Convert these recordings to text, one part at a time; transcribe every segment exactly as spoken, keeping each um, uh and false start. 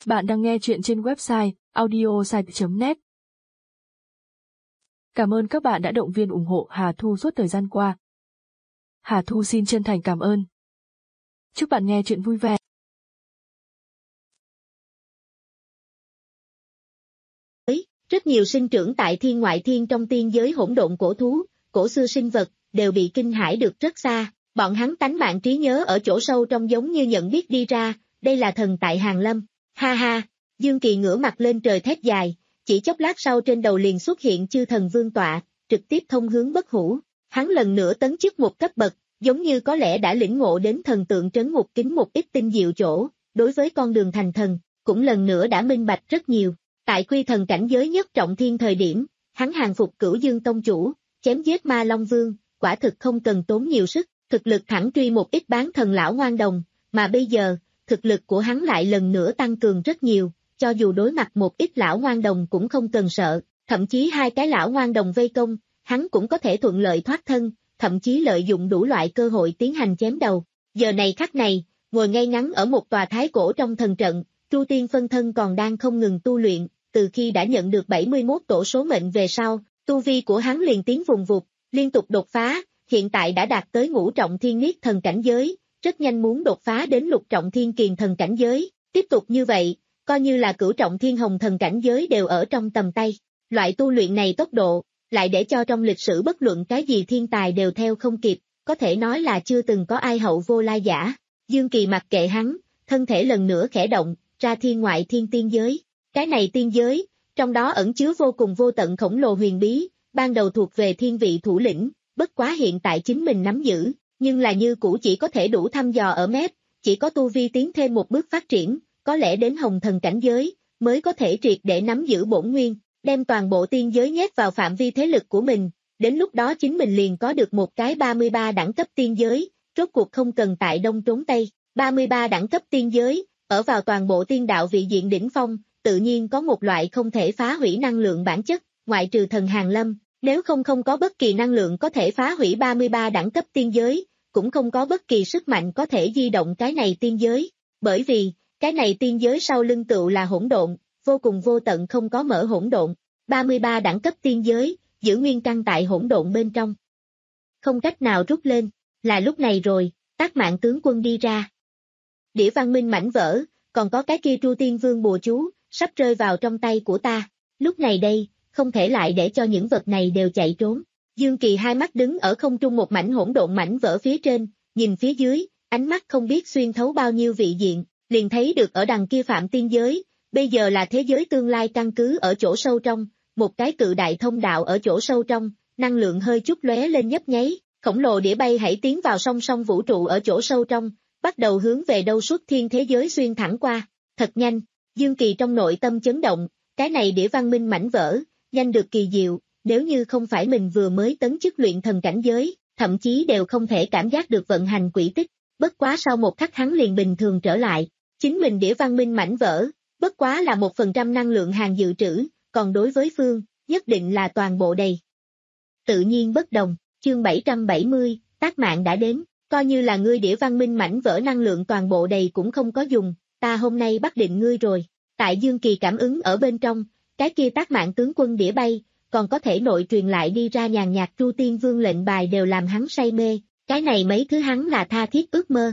Bạn đang nghe chuyện trên website audiosite chấm net. Cảm ơn các bạn đã động viên ủng hộ Hà Thu suốt thời gian qua. Hà Thu xin chân thành cảm ơn. Chúc bạn nghe chuyện vui vẻ. Rất nhiều sinh trưởng tại thiên ngoại thiên trong tiên giới hỗn độn cổ thú, cổ xưa sinh vật, đều bị kinh hãi được rất xa, bọn hắn tánh mạng trí nhớ ở chỗ sâu trong giống như nhận biết đi ra, đây là thần tại Hàng Lâm. Ha ha, Dương Kỳ ngửa mặt lên trời thét dài, chỉ chốc lát sau trên đầu liền xuất hiện chư thần vương tọa, trực tiếp thông hướng bất hủ. Hắn lần nữa tấn chức một cấp bậc, giống như có lẽ đã lĩnh ngộ đến thần tượng trấn ngục kính một ít tinh diệu chỗ, đối với con đường thành thần, cũng lần nữa đã minh bạch rất nhiều. Tại quy thần cảnh giới nhất trọng thiên thời điểm, hắn hàng phục Cửu Dương tông chủ, chém giết Ma Long Vương, quả thực không cần tốn nhiều sức, thực lực thẳng truy một ít bán thần lão ngoan đồng, mà bây giờ, thực lực của hắn lại lần nữa tăng cường rất nhiều, cho dù đối mặt một ít lão ngoan đồng cũng không cần sợ, thậm chí hai cái lão ngoan đồng vây công, hắn cũng có thể thuận lợi thoát thân, thậm chí lợi dụng đủ loại cơ hội tiến hành chém đầu. Giờ này khắc này, ngồi ngay ngắn ở một tòa thái cổ trong thần trận, Chu Tiên phân thân còn đang không ngừng tu luyện, từ khi đã nhận được bảy mươi mốt tổ số mệnh về sau, tu vi của hắn liền tiến vùng vụt, liên tục đột phá, hiện tại đã đạt tới ngũ trọng thiên niết thần cảnh giới, rất nhanh muốn đột phá đến lục trọng thiên kiền thần cảnh giới, tiếp tục như vậy, coi như là cửu trọng thiên hồng thần cảnh giới đều ở trong tầm tay. Loại tu luyện này tốc độ, lại để cho trong lịch sử bất luận cái gì thiên tài đều theo không kịp, có thể nói là chưa từng có ai hậu vô lai giả. Dương Kỳ mặc kệ hắn, thân thể lần nữa khẽ động, ra thiên ngoại thiên tiên giới. Cái này tiên giới, trong đó ẩn chứa vô cùng vô tận khổng lồ huyền bí, ban đầu thuộc về thiên vị thủ lĩnh, bất quá hiện tại chính mình nắm giữ, nhưng là như cũ chỉ có thể đủ thăm dò ở mép, chỉ có tu vi tiến thêm một bước phát triển, có lẽ đến hồng thần cảnh giới, mới có thể triệt để nắm giữ bổn nguyên, đem toàn bộ tiên giới nhét vào phạm vi thế lực của mình, đến lúc đó chính mình liền có được một cái ba mươi ba đẳng cấp tiên giới, rốt cuộc không cần tại đông trốn tây, ba mươi ba đẳng cấp tiên giới, ở vào toàn bộ tiên đạo vị diện đỉnh phong, tự nhiên có một loại không thể phá hủy năng lượng bản chất, ngoại trừ thần Hàng Lâm, nếu không không có bất kỳ năng lượng có thể phá hủy ba mươi ba đẳng cấp tiên giới, cũng không có bất kỳ sức mạnh có thể di động cái này tiên giới, bởi vì, cái này tiên giới sau lưng tựu là hỗn độn, vô cùng vô tận không có mở hỗn độn, ba mươi ba đẳng cấp tiên giới, giữ nguyên căn tại hỗn độn bên trong. Không cách nào rút lên, là lúc này rồi, Tác Mạng tướng quân đi ra. Đĩa văn minh mảnh vỡ, còn có cái kia Chu Tiên Vương bùa chú, sắp rơi vào trong tay của ta, lúc này đây, không thể lại để cho những vật này đều chạy trốn. Dương Kỳ hai mắt đứng ở không trung một mảnh hỗn độn mảnh vỡ phía trên, nhìn phía dưới, ánh mắt không biết xuyên thấu bao nhiêu vị diện, liền thấy được ở đằng kia phạm tiên giới, bây giờ là thế giới tương lai căn cứ ở chỗ sâu trong, một cái cự đại thông đạo ở chỗ sâu trong, năng lượng hơi chút lóe lên nhấp nháy, khổng lồ đĩa bay hãy tiến vào song song vũ trụ ở chỗ sâu trong, bắt đầu hướng về đâu xuất thiên thế giới xuyên thẳng qua, thật nhanh. Dương Kỳ trong nội tâm chấn động, cái này đĩa văn minh mảnh vỡ, nhanh được kỳ diệu, nếu như không phải mình vừa mới tấn chức luyện thần cảnh giới, thậm chí đều không thể cảm giác được vận hành quỹ tích, bất quá sau một khắc hắn liền bình thường trở lại, chính mình đĩa văn minh mảnh vỡ, bất quá là một phần trăm năng lượng hàng dự trữ, còn đối với phương, nhất định là toàn bộ đầy. Tự nhiên bất đồng, chương bảy trăm bảy mươi, Tác Mạng đã đến, coi như là ngươi đĩa văn minh mảnh vỡ năng lượng toàn bộ đầy cũng không có dùng. Ta hôm nay bắt định ngươi rồi, tại Dương Kỳ cảm ứng ở bên trong, cái kia Tác Mạng tướng quân đĩa bay, còn có thể nội truyền lại đi ra nhàn nhạt Chu Tiên Vương lệnh bài đều làm hắn say mê, cái này mấy thứ hắn là tha thiết ước mơ.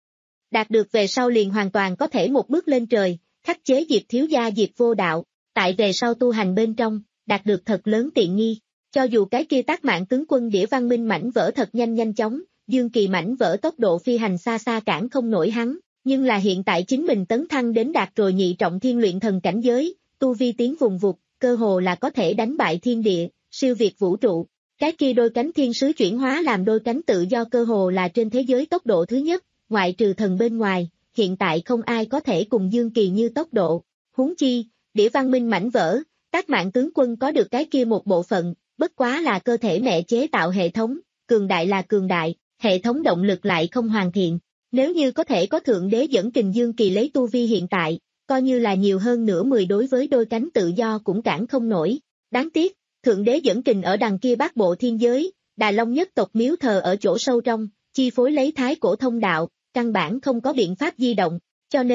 Đạt được về sau liền hoàn toàn có thể một bước lên trời, khắc chế Diệp thiếu gia Diệp vô đạo, tại về sau tu hành bên trong, đạt được thật lớn tiện nghi, cho dù cái kia Tác Mạng tướng quân đĩa văn minh mảnh vỡ thật nhanh nhanh chóng, Dương Kỳ mảnh vỡ tốc độ phi hành xa xa cản không nổi hắn. Nhưng là hiện tại chính mình tấn thăng đến đạt rồi nhị trọng thiên luyện thần cảnh giới, tu vi tiến vùng vụt, cơ hồ là có thể đánh bại thiên địa, siêu việt vũ trụ. Cái kia đôi cánh thiên sứ chuyển hóa làm đôi cánh tự do cơ hồ là trên thế giới tốc độ thứ nhất, ngoại trừ thần bên ngoài, hiện tại không ai có thể cùng Dương Kỳ như tốc độ. Huống chi, đĩa văn minh mảnh vỡ, Tác Mạng tướng quân có được cái kia một bộ phận, bất quá là cơ thể mẹ chế tạo hệ thống, cường đại là cường đại, hệ thống động lực lại không hoàn thiện. Nếu như có thể có Thượng Đế dẫn kình Dương Kỳ lấy tu vi hiện tại, coi như là nhiều hơn nửa mười đối với đôi cánh tự do cũng cản không nổi. Đáng tiếc, Thượng Đế dẫn kình ở đằng kia bát bộ thiên giới, Đà Long nhất tộc miếu thờ ở chỗ sâu trong, chi phối lấy thái cổ thông đạo, căn bản không có biện pháp di động, cho nên,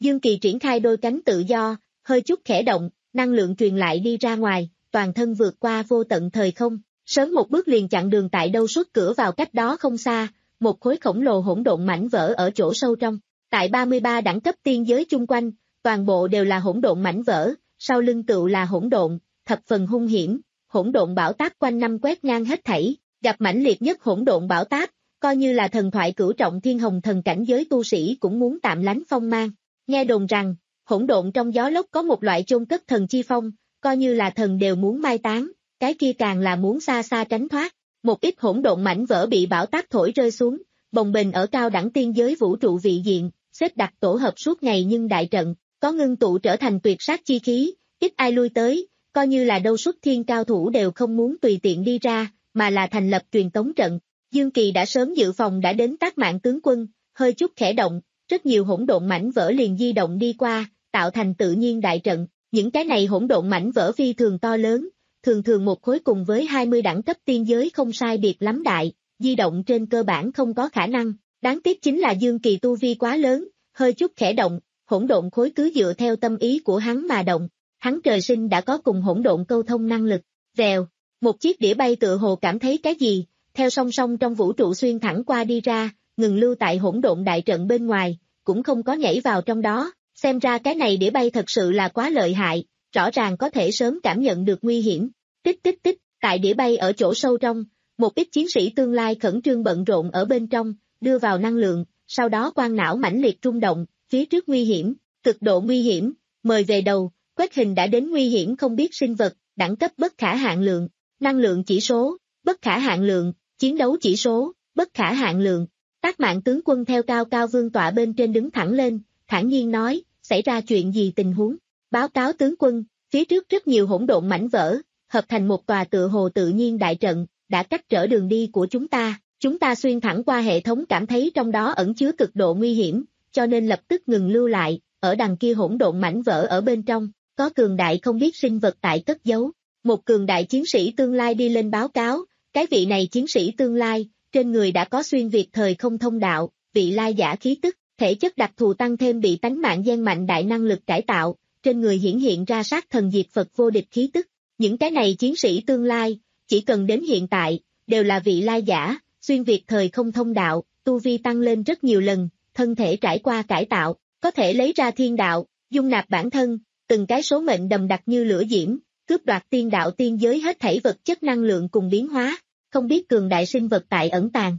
Dương Kỳ triển khai đôi cánh tự do, hơi chút khẽ động, năng lượng truyền lại đi ra ngoài, toàn thân vượt qua vô tận thời không, sớm một bước liền chặn đường tại đâu suốt cửa vào cách đó không xa, một khối khổng lồ hỗn độn mảnh vỡ ở chỗ sâu trong. Tại ba mươi ba đẳng cấp tiên giới chung quanh, toàn bộ đều là hỗn độn mảnh vỡ, sau lưng tựu là hỗn độn, thập phần hung hiểm, hỗn độn bão táp quanh năm quét ngang hết thảy, gặp mãnh liệt nhất hỗn độn bão táp, coi như là thần thoại cửu trọng thiên hồng thần cảnh giới tu sĩ cũng muốn tạm lánh phong mang. Nghe đồn rằng, hỗn độn trong gió lốc có một loại chôn cất thần chi phong, coi như là thần đều muốn mai táng, cái kia càng là muốn xa xa tránh thoát. Một ít hỗn độn mảnh vỡ bị bão táp thổi rơi xuống, bồng bềnh ở cao đẳng tiên giới vũ trụ vị diện, xếp đặt tổ hợp suốt ngày nhưng đại trận, có ngưng tụ trở thành tuyệt sát chi khí, ít ai lui tới, coi như là đâu xuất thiên cao thủ đều không muốn tùy tiện đi ra, mà là thành lập truyền tống trận. Dương Kỳ đã sớm dự phòng đã đến Tác Mạng tướng quân, hơi chút khẽ động, rất nhiều hỗn độn mảnh vỡ liền di động đi qua, tạo thành tự nhiên đại trận. Những cái này hỗn độn mảnh vỡ phi thường to lớn, thường thường một khối cùng với hai mươi đẳng cấp tiên giới không sai biệt lắm đại, di động trên cơ bản không có khả năng. Đáng tiếc chính là Dương Kỳ tu vi quá lớn, hơi chút khẽ động, hỗn độn khối cứ dựa theo tâm ý của hắn mà động. Hắn trời sinh đã có cùng hỗn độn câu thông năng lực. Vèo, một chiếc đĩa bay tựa hồ cảm thấy cái gì, theo song song trong vũ trụ xuyên thẳng qua đi ra, ngừng lưu tại hỗn độn đại trận bên ngoài, cũng không có nhảy vào trong đó. Xem ra cái này đĩa bay thật sự là quá lợi hại, rõ ràng có thể sớm cảm nhận được nguy hiểm. Tích tích tích, tại đĩa bay ở chỗ sâu trong, một ít chiến sĩ tương lai khẩn trương bận rộn ở bên trong, đưa vào năng lượng, sau đó quang não mãnh liệt rung động, phía trước nguy hiểm, cực độ nguy hiểm, mời về đầu, quét hình đã đến nguy hiểm không biết sinh vật, đẳng cấp bất khả hạn lượng, năng lượng chỉ số, bất khả hạn lượng, chiến đấu chỉ số, bất khả hạn lượng. Tác Mạng tướng quân theo cao cao vương tọa bên trên đứng thẳng lên, thản nhiên nói, xảy ra chuyện gì tình huống? Báo cáo tướng quân, phía trước rất nhiều hỗn độn mảnh vỡ, hợp thành một tòa tựa hồ tự nhiên đại trận, đã cách trở đường đi của chúng ta, chúng ta xuyên thẳng qua hệ thống cảm thấy trong đó ẩn chứa cực độ nguy hiểm, cho nên lập tức ngừng lưu lại, ở đằng kia hỗn độn mảnh vỡ ở bên trong, có cường đại không biết sinh vật tại cất giấu. Một cường đại chiến sĩ tương lai đi lên báo cáo, cái vị này chiến sĩ tương lai, trên người đã có xuyên việt thời không thông đạo, vị lai giả khí tức, thể chất đặc thù tăng thêm bị tánh mạng gen mạnh đại năng lực cải tạo, trên người hiển hiện ra sát thần diệt Phật vô địch khí tức. Những cái này chiến sĩ tương lai, chỉ cần đến hiện tại, đều là vị lai giả, xuyên việt thời không thông đạo, tu vi tăng lên rất nhiều lần, thân thể trải qua cải tạo, có thể lấy ra thiên đạo, dung nạp bản thân, từng cái số mệnh đầm đặc như lửa diễm, cướp đoạt tiên đạo tiên giới hết thảy vật chất năng lượng cùng biến hóa, không biết cường đại sinh vật tại ẩn tàng.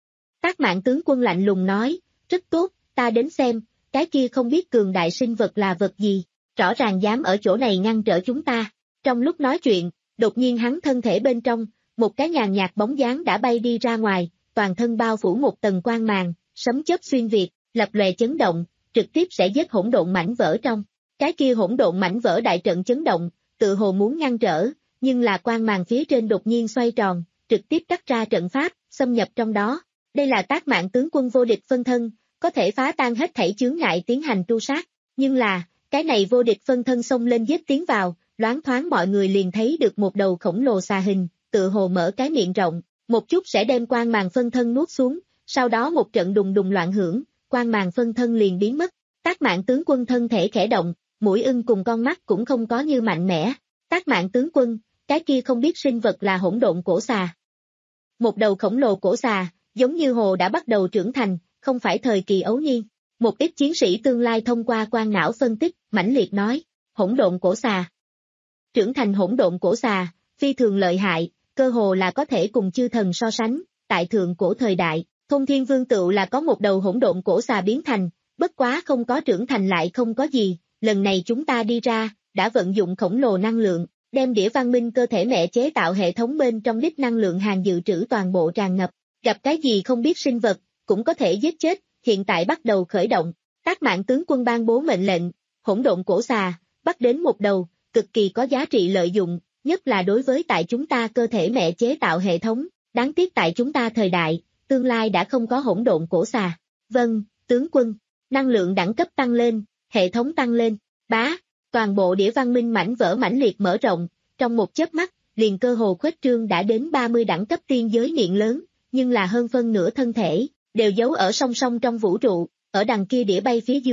Tác Mạng tướng quân lạnh lùng nói, rất tốt, ta đến xem, cái kia không biết cường đại sinh vật là vật gì, rõ ràng dám ở chỗ này ngăn trở chúng ta. Trong lúc nói chuyện, đột nhiên hắn thân thể bên trong, một cái nhàn nhạt bóng dáng đã bay đi ra ngoài, toàn thân bao phủ một tầng quang màng, sấm chớp xuyên việt, lập lòe chấn động, trực tiếp sẽ giết hỗn độn mảnh vỡ trong. Cái kia hỗn độn mảnh vỡ đại trận chấn động, tự hồ muốn ngăn trở, nhưng là quang màng phía trên đột nhiên xoay tròn, trực tiếp cắt ra trận pháp, xâm nhập trong đó. Đây là Tác Mạng tướng quân vô địch phân thân, có thể phá tan hết thảy chướng ngại tiến hành tru sát, nhưng là, cái này vô địch phân thân xông lên giết tiến vào, loáng thoáng mọi người liền thấy được một đầu khổng lồ xà hình, tự hồ mở cái miệng rộng, một chút sẽ đem quang màng phân thân nuốt xuống, sau đó một trận đùng đùng loạn hưởng, quang màng phân thân liền biến mất. Tác Mạng tướng quân thân thể khẽ động, mũi ưng cùng con mắt cũng không có như mạnh mẽ. Tác Mạng tướng quân, cái kia không biết sinh vật là hỗn độn cổ xà. Một đầu khổng lồ cổ xà, giống như hồ đã bắt đầu trưởng thành, không phải thời kỳ ấu niên. Một ít chiến sĩ tương lai thông qua quang não phân tích, mãnh liệt nói, hỗn độn cổ xà. Trưởng thành hỗn độn cổ xà, phi thường lợi hại, cơ hồ là có thể cùng chư thần so sánh, tại thượng cổ thời đại, Thông Thiên Vương tựu là có một đầu hỗn độn cổ xà biến thành, bất quá không có trưởng thành lại không có gì, lần này chúng ta đi ra, đã vận dụng khổng lồ năng lượng, đem đĩa văn minh cơ thể mẹ chế tạo hệ thống bên trong đích năng lượng hàng dự trữ toàn bộ tràn ngập, gặp cái gì không biết sinh vật, cũng có thể giết chết, hiện tại bắt đầu khởi động. Tác Mạng tướng quân ban bố mệnh lệnh, hỗn độn cổ xà, bắt đến một đầu, cực kỳ có giá trị lợi dụng, nhất là đối với tại chúng ta cơ thể mẹ chế tạo hệ thống, đáng tiếc tại chúng ta thời đại, tương lai đã không có hỗn độn cổ xà. Vâng, tướng quân, năng lượng đẳng cấp tăng lên, hệ thống tăng lên, bá, toàn bộ đĩa văn minh mảnh vỡ mãnh liệt mở rộng, trong một chớp mắt, liền cơ hồ khuếch trương đã đến ba mươi đẳng cấp tiên giới miệng lớn, nhưng là hơn phân nửa thân thể, đều giấu ở song song trong vũ trụ, ở đằng kia đĩa bay phía dưới,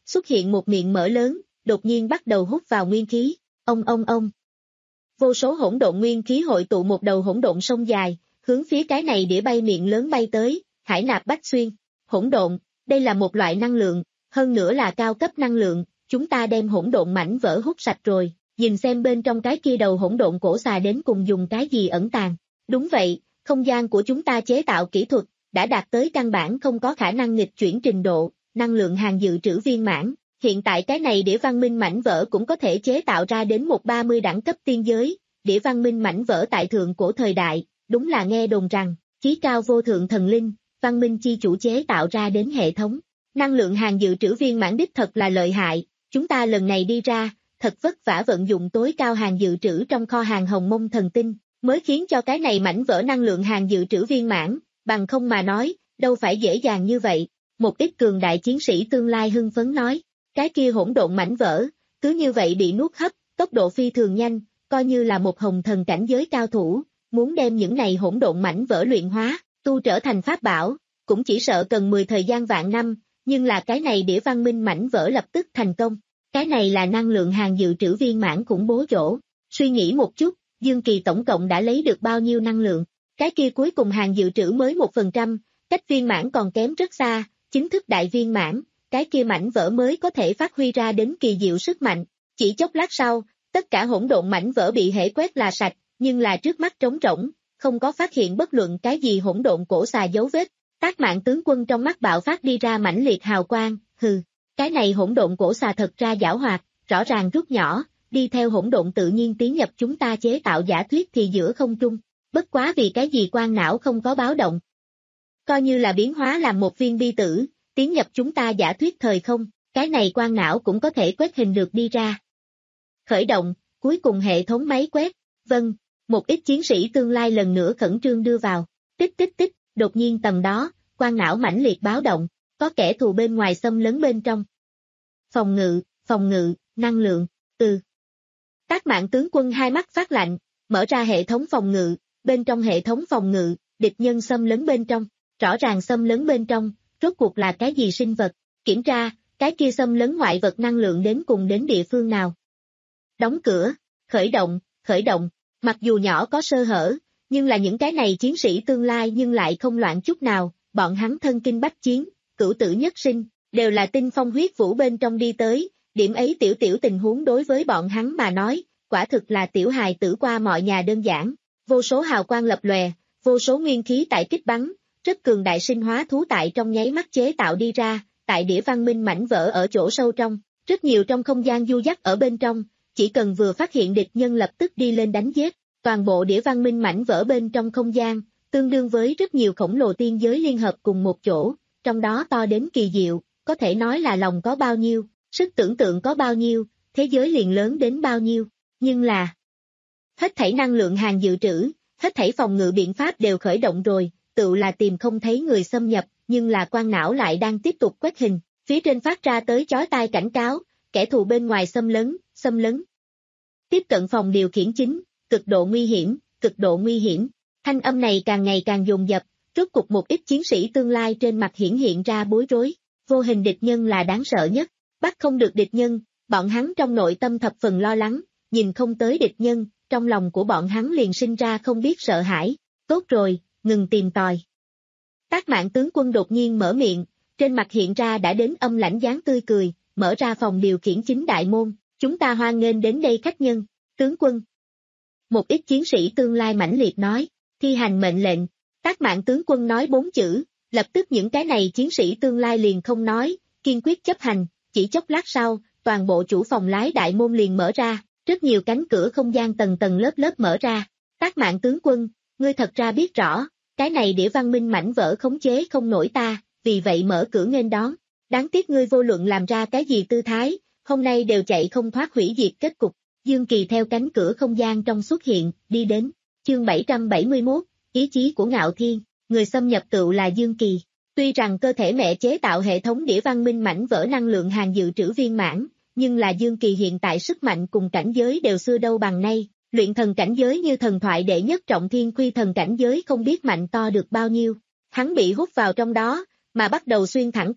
xuất hiện một miệng mở lớn, đột nhiên bắt đầu hút vào nguyên khí, ông ông ông. Vô số hỗn độn nguyên khí hội tụ một đầu hỗn độn sông dài, hướng phía cái này đĩa bay miệng lớn bay tới, hải nạp bách xuyên. Hỗn độn, đây là một loại năng lượng, hơn nữa là cao cấp năng lượng, chúng ta đem hỗn độn mảnh vỡ hút sạch rồi, nhìn xem bên trong cái kia đầu hỗn độn cổ xà đến cùng dùng cái gì ẩn tàng. Đúng vậy, không gian của chúng ta chế tạo kỹ thuật, đã đạt tới căn bản không có khả năng nghịch chuyển trình độ, năng lượng hàng dự trữ viên mãn. Hiện tại cái này đĩa văn minh mảnh vỡ cũng có thể chế tạo ra đến một ba mươi đẳng cấp tiên giới, đĩa văn minh mảnh vỡ tại thượng cổ thời đại, đúng là nghe đồn rằng, chí cao vô thượng thần linh, văn minh chi chủ chế tạo ra đến hệ thống. Năng lượng hàng dự trữ viên mãn đích thật là lợi hại, chúng ta lần này đi ra, thật vất vả vận dụng tối cao hàng dự trữ trong kho hàng hồng mông thần tinh, mới khiến cho cái này mảnh vỡ năng lượng hàng dự trữ viên mãn, bằng không mà nói, đâu phải dễ dàng như vậy. Một ít cường đại chiến sĩ tương lai hưng phấn nói, cái kia hỗn độn mảnh vỡ, cứ như vậy bị nuốt hấp, tốc độ phi thường nhanh, coi như là một hồng thần cảnh giới cao thủ, muốn đem những này hỗn độn mảnh vỡ luyện hóa, tu trở thành pháp bảo, cũng chỉ sợ cần mười thời gian vạn năm, nhưng là cái này đĩa văn minh mảnh vỡ lập tức thành công. Cái này là năng lượng hàng dự trữ viên mãn khủng bố chỗ. Suy nghĩ một chút, Dương Kỳ tổng cộng đã lấy được bao nhiêu năng lượng, cái kia cuối cùng hàng dự trữ mới một phần trăm, cách viên mãn còn kém rất xa, chính thức đại viên mãn, cái kia mảnh vỡ mới có thể phát huy ra đến kỳ diệu sức mạnh. Chỉ chốc lát sau, tất cả hỗn độn mảnh vỡ bị hễ quét là sạch, nhưng là trước mắt trống rỗng, không có phát hiện bất luận cái gì hỗn độn cổ xà dấu vết. Tác Mạng tướng quân trong mắt bạo phát đi ra mãnh liệt hào quang, hừ, cái này hỗn độn cổ xà thật ra giảo hoạt, rõ ràng rút nhỏ, đi theo hỗn độn tự nhiên tiến nhập chúng ta chế tạo giả thuyết thì giữa không trung, bất quá vì cái gì quan não không có báo động. Coi như là biến hóa làm một viên bi tử, tiến nhập chúng ta giả thuyết thời không, cái này quan não cũng có thể quét hình được đi ra. Khởi động, cuối cùng hệ thống máy quét, vâng, một ít chiến sĩ tương lai lần nữa khẩn trương đưa vào, tích tích tích, đột nhiên tầm đó, quan não mãnh liệt báo động, có kẻ thù bên ngoài xâm lấn bên trong. Phòng ngự, phòng ngự, năng lượng, ừ. Tác Mạng tướng quân hai mắt phát lạnh, mở ra hệ thống phòng ngự, bên trong hệ thống phòng ngự, địch nhân xâm lấn bên trong, rõ ràng xâm lấn bên trong, rốt cuộc là cái gì sinh vật, kiểm tra, cái kia xâm lấn ngoại vật năng lượng đến cùng đến địa phương nào. Đóng cửa, khởi động, khởi động, mặc dù nhỏ có sơ hở, nhưng là những cái này chiến sĩ tương lai nhưng lại không loạn chút nào, bọn hắn thân kinh bách chiến, cửu tử nhất sinh, đều là tinh phong huyết vũ bên trong đi tới, điểm ấy tiểu tiểu tình huống đối với bọn hắn mà nói, quả thực là tiểu hài tử qua mọi nhà đơn giản, vô số hào quang lập lòe, vô số nguyên khí tại kích bắn, rất cường đại sinh hóa thú tại trong nháy mắt chế tạo đi ra, tại đĩa văn minh mảnh vỡ ở chỗ sâu trong, rất nhiều trong không gian du dắt ở bên trong, chỉ cần vừa phát hiện địch nhân lập tức đi lên đánh giết, toàn bộ đĩa văn minh mảnh vỡ bên trong không gian, tương đương với rất nhiều khổng lồ tiên giới liên hợp cùng một chỗ, trong đó to đến kỳ diệu, có thể nói là lòng có bao nhiêu, sức tưởng tượng có bao nhiêu, thế giới liền lớn đến bao nhiêu, nhưng là hết thảy năng lượng hàng dự trữ, hết thảy phòng ngự biện pháp đều khởi động rồi, tự là tìm không thấy người xâm nhập, nhưng là quan não lại đang tiếp tục quét hình, phía trên phát ra tới chói tai cảnh cáo, kẻ thù bên ngoài xâm lấn, xâm lấn. Tiếp cận phòng điều khiển chính, cực độ nguy hiểm, cực độ nguy hiểm, thanh âm này càng ngày càng dồn dập, rốt cục một ít chiến sĩ tương lai trên mặt hiển hiện ra bối rối, vô hình địch nhân là đáng sợ nhất, bắt không được địch nhân, bọn hắn trong nội tâm thập phần lo lắng, nhìn không tới địch nhân, trong lòng của bọn hắn liền sinh ra không biết sợ hãi, tốt rồi, ngừng tìm tòi. Tác Mạng tướng quân đột nhiên mở miệng, trên mặt hiện ra đã đến âm lãnh dáng tươi cười, mở ra phòng điều khiển chính đại môn, chúng ta hoan nghênh đến đây khách nhân, tướng quân. Một ít chiến sĩ tương lai mãnh liệt nói, thi hành mệnh lệnh, Tác Mạng tướng quân nói bốn chữ, lập tức những cái này chiến sĩ tương lai liền không nói, kiên quyết chấp hành, chỉ chốc lát sau, toàn bộ chủ phòng lái đại môn liền mở ra, rất nhiều cánh cửa không gian tầng tầng lớp lớp mở ra, Tác Mạng tướng quân, ngươi thật ra biết rõ, cái này đĩa văn minh mảnh vỡ khống chế không nổi ta, vì vậy mở cửa nghênh đón, đáng tiếc ngươi vô luận làm ra cái gì tư thái, hôm nay đều chạy không thoát hủy diệt kết cục. Dương Kỳ theo cánh cửa không gian trong xuất hiện, đi đến, chương bảy trăm bảy mươi mốt, ý chí của Ngạo Thiên, người xâm nhập tựu là Dương Kỳ. Tuy rằng cơ thể mẹ chế tạo hệ thống đĩa văn minh mảnh vỡ năng lượng hàng dự trữ viên mãn, nhưng là Dương Kỳ hiện tại sức mạnh cùng cảnh giới đều xưa đâu bằng nay, luyện thần cảnh giới như thần thoại đệ nhất trọng thiên quy thần cảnh giới không biết mạnh to được bao nhiêu. Hắn bị hút vào trong đó, mà bắt đầu xuyên thẳng qua,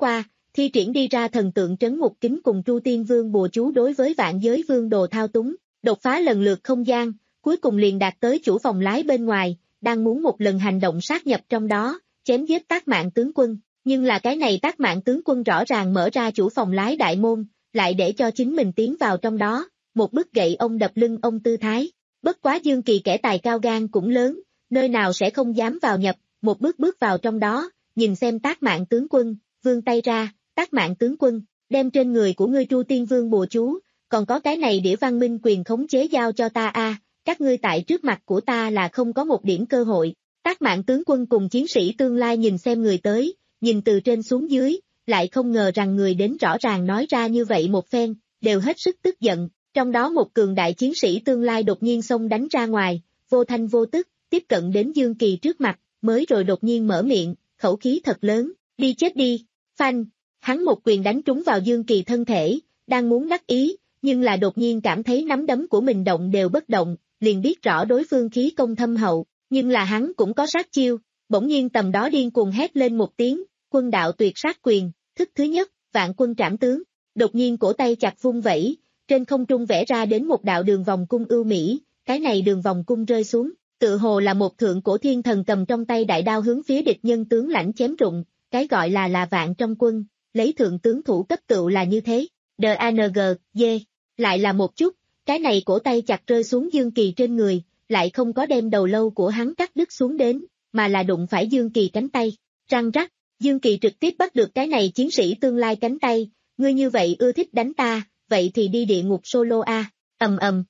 thi triển đi ra thần tượng trấn ngục kính cùng Chu Tiên Vương bùa chú đối với vạn giới vương đồ thao túng, đột phá lần lượt không gian, cuối cùng liền đạt tới chủ phòng lái bên ngoài, đang muốn một lần hành động sát nhập trong đó, chém giết Tác Mạng tướng quân, nhưng là cái này Tác Mạng tướng quân rõ ràng mở ra chủ phòng lái đại môn, lại để cho chính mình tiến vào trong đó, một bức gậy ông đập lưng ông tư thái, bất quá Dương Kỳ kẻ tài cao gan cũng lớn, nơi nào sẽ không dám vào nhập, một bước bước vào trong đó, nhìn xem Tác Mạng tướng quân, vươn tay ra, Tác Mạng tướng quân, đem trên người của ngươi Chu Tiên Vương bùa chú, còn có cái này đĩa văn minh quyền khống chế giao cho ta a, các ngươi tại trước mặt của ta là không có một điểm cơ hội. Tác Mạng tướng quân cùng chiến sĩ tương lai nhìn xem người tới, nhìn từ trên xuống dưới, lại không ngờ rằng người đến rõ ràng nói ra như vậy một phen, đều hết sức tức giận, trong đó một cường đại chiến sĩ tương lai đột nhiên xông đánh ra ngoài, vô thanh vô tức, tiếp cận đến Dương Kỳ trước mặt, mới rồi đột nhiên mở miệng, khẩu khí thật lớn, đi chết đi, phanh, hắn một quyền đánh trúng vào Dương Kỳ thân thể, đang muốn đắc ý, nhưng là đột nhiên cảm thấy nắm đấm của mình động đều bất động, liền biết rõ đối phương khí công thâm hậu, nhưng là hắn cũng có sát chiêu, bỗng nhiên tầm đó điên cuồng hét lên một tiếng, quân đạo tuyệt sát quyền, thức thứ nhất, vạn quân trảm tướng, đột nhiên cổ tay chặt vung vẩy, trên không trung vẽ ra đến một đạo đường vòng cung ưu mỹ, cái này đường vòng cung rơi xuống, tự hồ là một thượng cổ thiên thần cầm trong tay đại đao hướng phía địch nhân tướng lãnh chém rụng, cái gọi là là vạn trong quân, lấy thượng tướng thủ cấp tựu là như thế, đê a en giê, dê, lại là một chút, cái này cổ tay chặt rơi xuống Dương Kỳ trên người, lại không có đem đầu lâu của hắn cắt đứt xuống đến, mà là đụng phải Dương Kỳ cánh tay, răng rắc, Dương Kỳ trực tiếp bắt được cái này chiến sĩ tương lai cánh tay, ngươi như vậy ưa thích đánh ta, vậy thì đi địa ngục solo a, ầm ầm.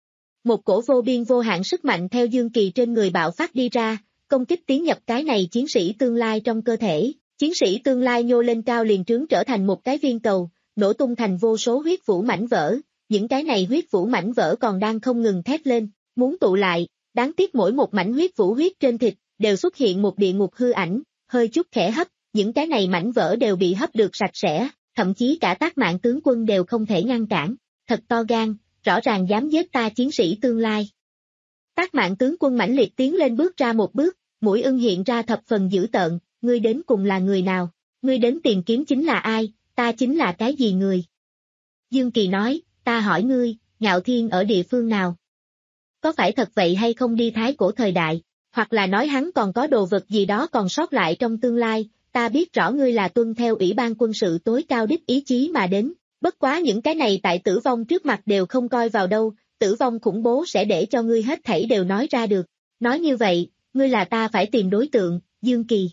Một cổ vô biên vô hạn sức mạnh theo Dương Kỳ trên người bạo phát đi ra, công kích tiến nhập cái này chiến sĩ tương lai trong cơ thể, chiến sĩ tương lai nhô lên cao liền trướng trở thành một cái viên cầu, nổ tung thành vô số huyết vũ mảnh vỡ, những cái này huyết vũ mảnh vỡ còn đang không ngừng thét lên, muốn tụ lại, đáng tiếc mỗi một mảnh huyết vũ huyết trên thịt, đều xuất hiện một địa ngục hư ảnh, hơi chút khẽ hấp, những cái này mảnh vỡ đều bị hấp được sạch sẽ, thậm chí cả Tác Mạng tướng quân đều không thể ngăn cản, thật to gan, rõ ràng dám giết ta chiến sĩ tương lai. Tác Mạng tướng quân mãnh liệt tiến lên bước ra một bước, mũi ưng hiện ra thập phần dữ tợn, ngươi đến cùng là người nào, ngươi đến tìm kiếm chính là ai, ta chính là cái gì người. Dương Kỳ nói, ta hỏi ngươi, Ngạo Thiên ở địa phương nào? Có phải thật vậy hay không đi thái cổ thời đại, hoặc là nói hắn còn có đồ vật gì đó còn sót lại trong tương lai, ta biết rõ ngươi là tuân theo Ủy ban quân sự tối cao đích ý chí mà đến, bất quá những cái này tại tử vong trước mặt đều không coi vào đâu, tử vong khủng bố sẽ để cho ngươi hết thảy đều nói ra được, nói như vậy, ngươi là ta phải tìm đối tượng, Dương Kỳ.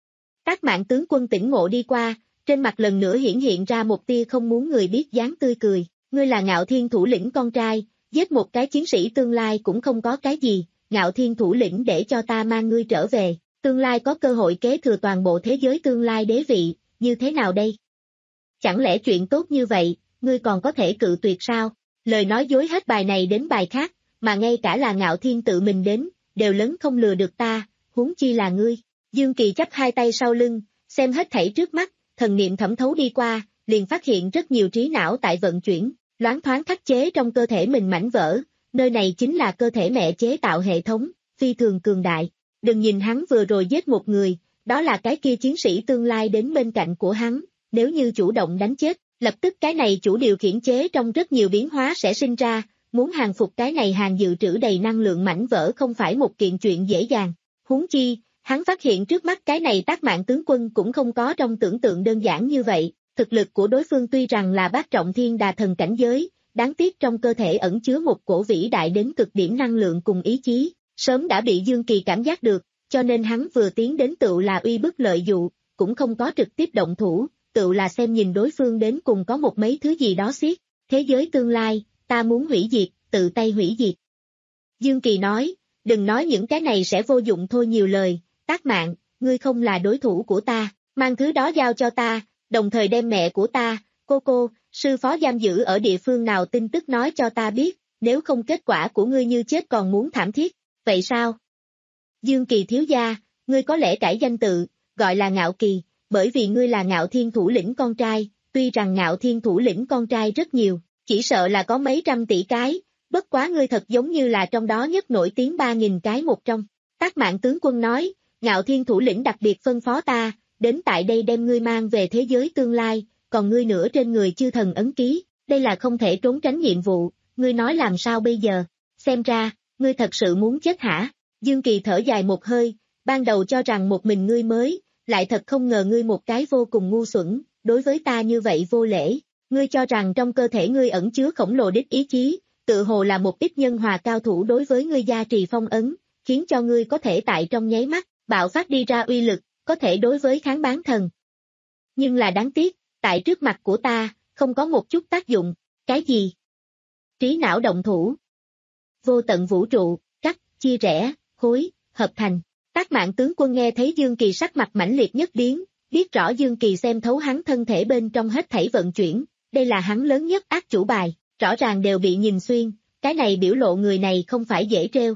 Tác Mạng tướng quân tỉnh ngộ đi qua, trên mặt lần nữa hiển hiện ra một tia không muốn người biết dáng tươi cười, ngươi là Ngạo Thiên thủ lĩnh con trai, giết một cái chiến sĩ tương lai cũng không có cái gì, Ngạo Thiên thủ lĩnh để cho ta mang ngươi trở về, tương lai có cơ hội kế thừa toàn bộ thế giới tương lai đế vị, như thế nào đây? Chẳng lẽ chuyện tốt như vậy, ngươi còn có thể cự tuyệt sao? Lời nói dối hết bài này đến bài khác, mà ngay cả là Ngạo Thiên tự mình đến, đều lớn không lừa được ta, huống chi là ngươi. Dương Kỳ chắp hai tay sau lưng, xem hết thảy trước mắt, thần niệm thẩm thấu đi qua, liền phát hiện rất nhiều trí não tại vận chuyển, loáng thoáng khắc chế trong cơ thể mình mảnh vỡ, nơi này chính là cơ thể mẹ chế tạo hệ thống, phi thường cường đại. Đừng nhìn hắn vừa rồi giết một người, đó là cái kia chiến sĩ tương lai đến bên cạnh của hắn, nếu như chủ động đánh chết, lập tức cái này chủ điều khiển chế trong rất nhiều biến hóa sẽ sinh ra, muốn hàng phục cái này hàng dự trữ đầy năng lượng mảnh vỡ không phải một kiện chuyện dễ dàng. Huống chi, hắn phát hiện trước mắt cái này Tác Mạng tướng quân cũng không có trong tưởng tượng đơn giản như vậy, thực lực của đối phương tuy rằng là bát trọng thiên đà thần cảnh giới, đáng tiếc trong cơ thể ẩn chứa một cổ vĩ đại đến cực điểm năng lượng cùng ý chí, sớm đã bị Dương Kỳ cảm giác được, cho nên hắn vừa tiến đến tựu là uy bức lợi dụ, cũng không có trực tiếp động thủ, tựu là xem nhìn đối phương đến cùng có một mấy thứ gì đó xiết, thế giới tương lai, ta muốn hủy diệt, tự tay hủy diệt. Dương Kỳ nói, đừng nói những cái này sẽ vô dụng thôi nhiều lời, Tác Mạng, ngươi không là đối thủ của ta, mang thứ đó giao cho ta, đồng thời đem mẹ của ta, cô cô, sư phó giam giữ ở địa phương nào tin tức nói cho ta biết, nếu không kết quả của ngươi như chết còn muốn thảm thiết, vậy sao? Dương Kỳ thiếu gia, ngươi có lẽ cải danh tự, gọi là Ngạo Kỳ, bởi vì ngươi là Ngạo Thiên thủ lĩnh con trai, tuy rằng Ngạo Thiên thủ lĩnh con trai rất nhiều, chỉ sợ là có mấy trăm tỷ cái, bất quá ngươi thật giống như là trong đó nhất nổi tiếng ba nghìn cái một trong. Tác Mạng tướng quân nói, Ngạo Thiên thủ lĩnh đặc biệt phân phó ta, đến tại đây đem ngươi mang về thế giới tương lai, còn ngươi nữa trên người chư thần ấn ký, đây là không thể trốn tránh nhiệm vụ, ngươi nói làm sao bây giờ, xem ra, ngươi thật sự muốn chết hả? Dương Kỳ thở dài một hơi, ban đầu cho rằng một mình ngươi mới, lại thật không ngờ ngươi một cái vô cùng ngu xuẩn, đối với ta như vậy vô lễ, ngươi cho rằng trong cơ thể ngươi ẩn chứa khổng lồ đích ý chí, tự hồ là một ít nhân hòa cao thủ đối với ngươi gia trì phong ấn, khiến cho ngươi có thể tại trong nháy mắt, bạo phát đi ra uy lực, có thể đối với kháng bán thần. Nhưng là đáng tiếc, tại trước mặt của ta, không có một chút tác dụng, cái gì? Trí não động thủ. Vô tận vũ trụ, cắt, chia rẽ, khối, hợp thành. Tác Mạng tướng quân nghe thấy Dương Kỳ sắc mặt mãnh liệt nhất biến, biết rõ Dương Kỳ xem thấu hắn thân thể bên trong hết thảy vận chuyển, đây là hắn lớn nhất ác chủ bài, rõ ràng đều bị nhìn xuyên, cái này biểu lộ người này không phải dễ trêu.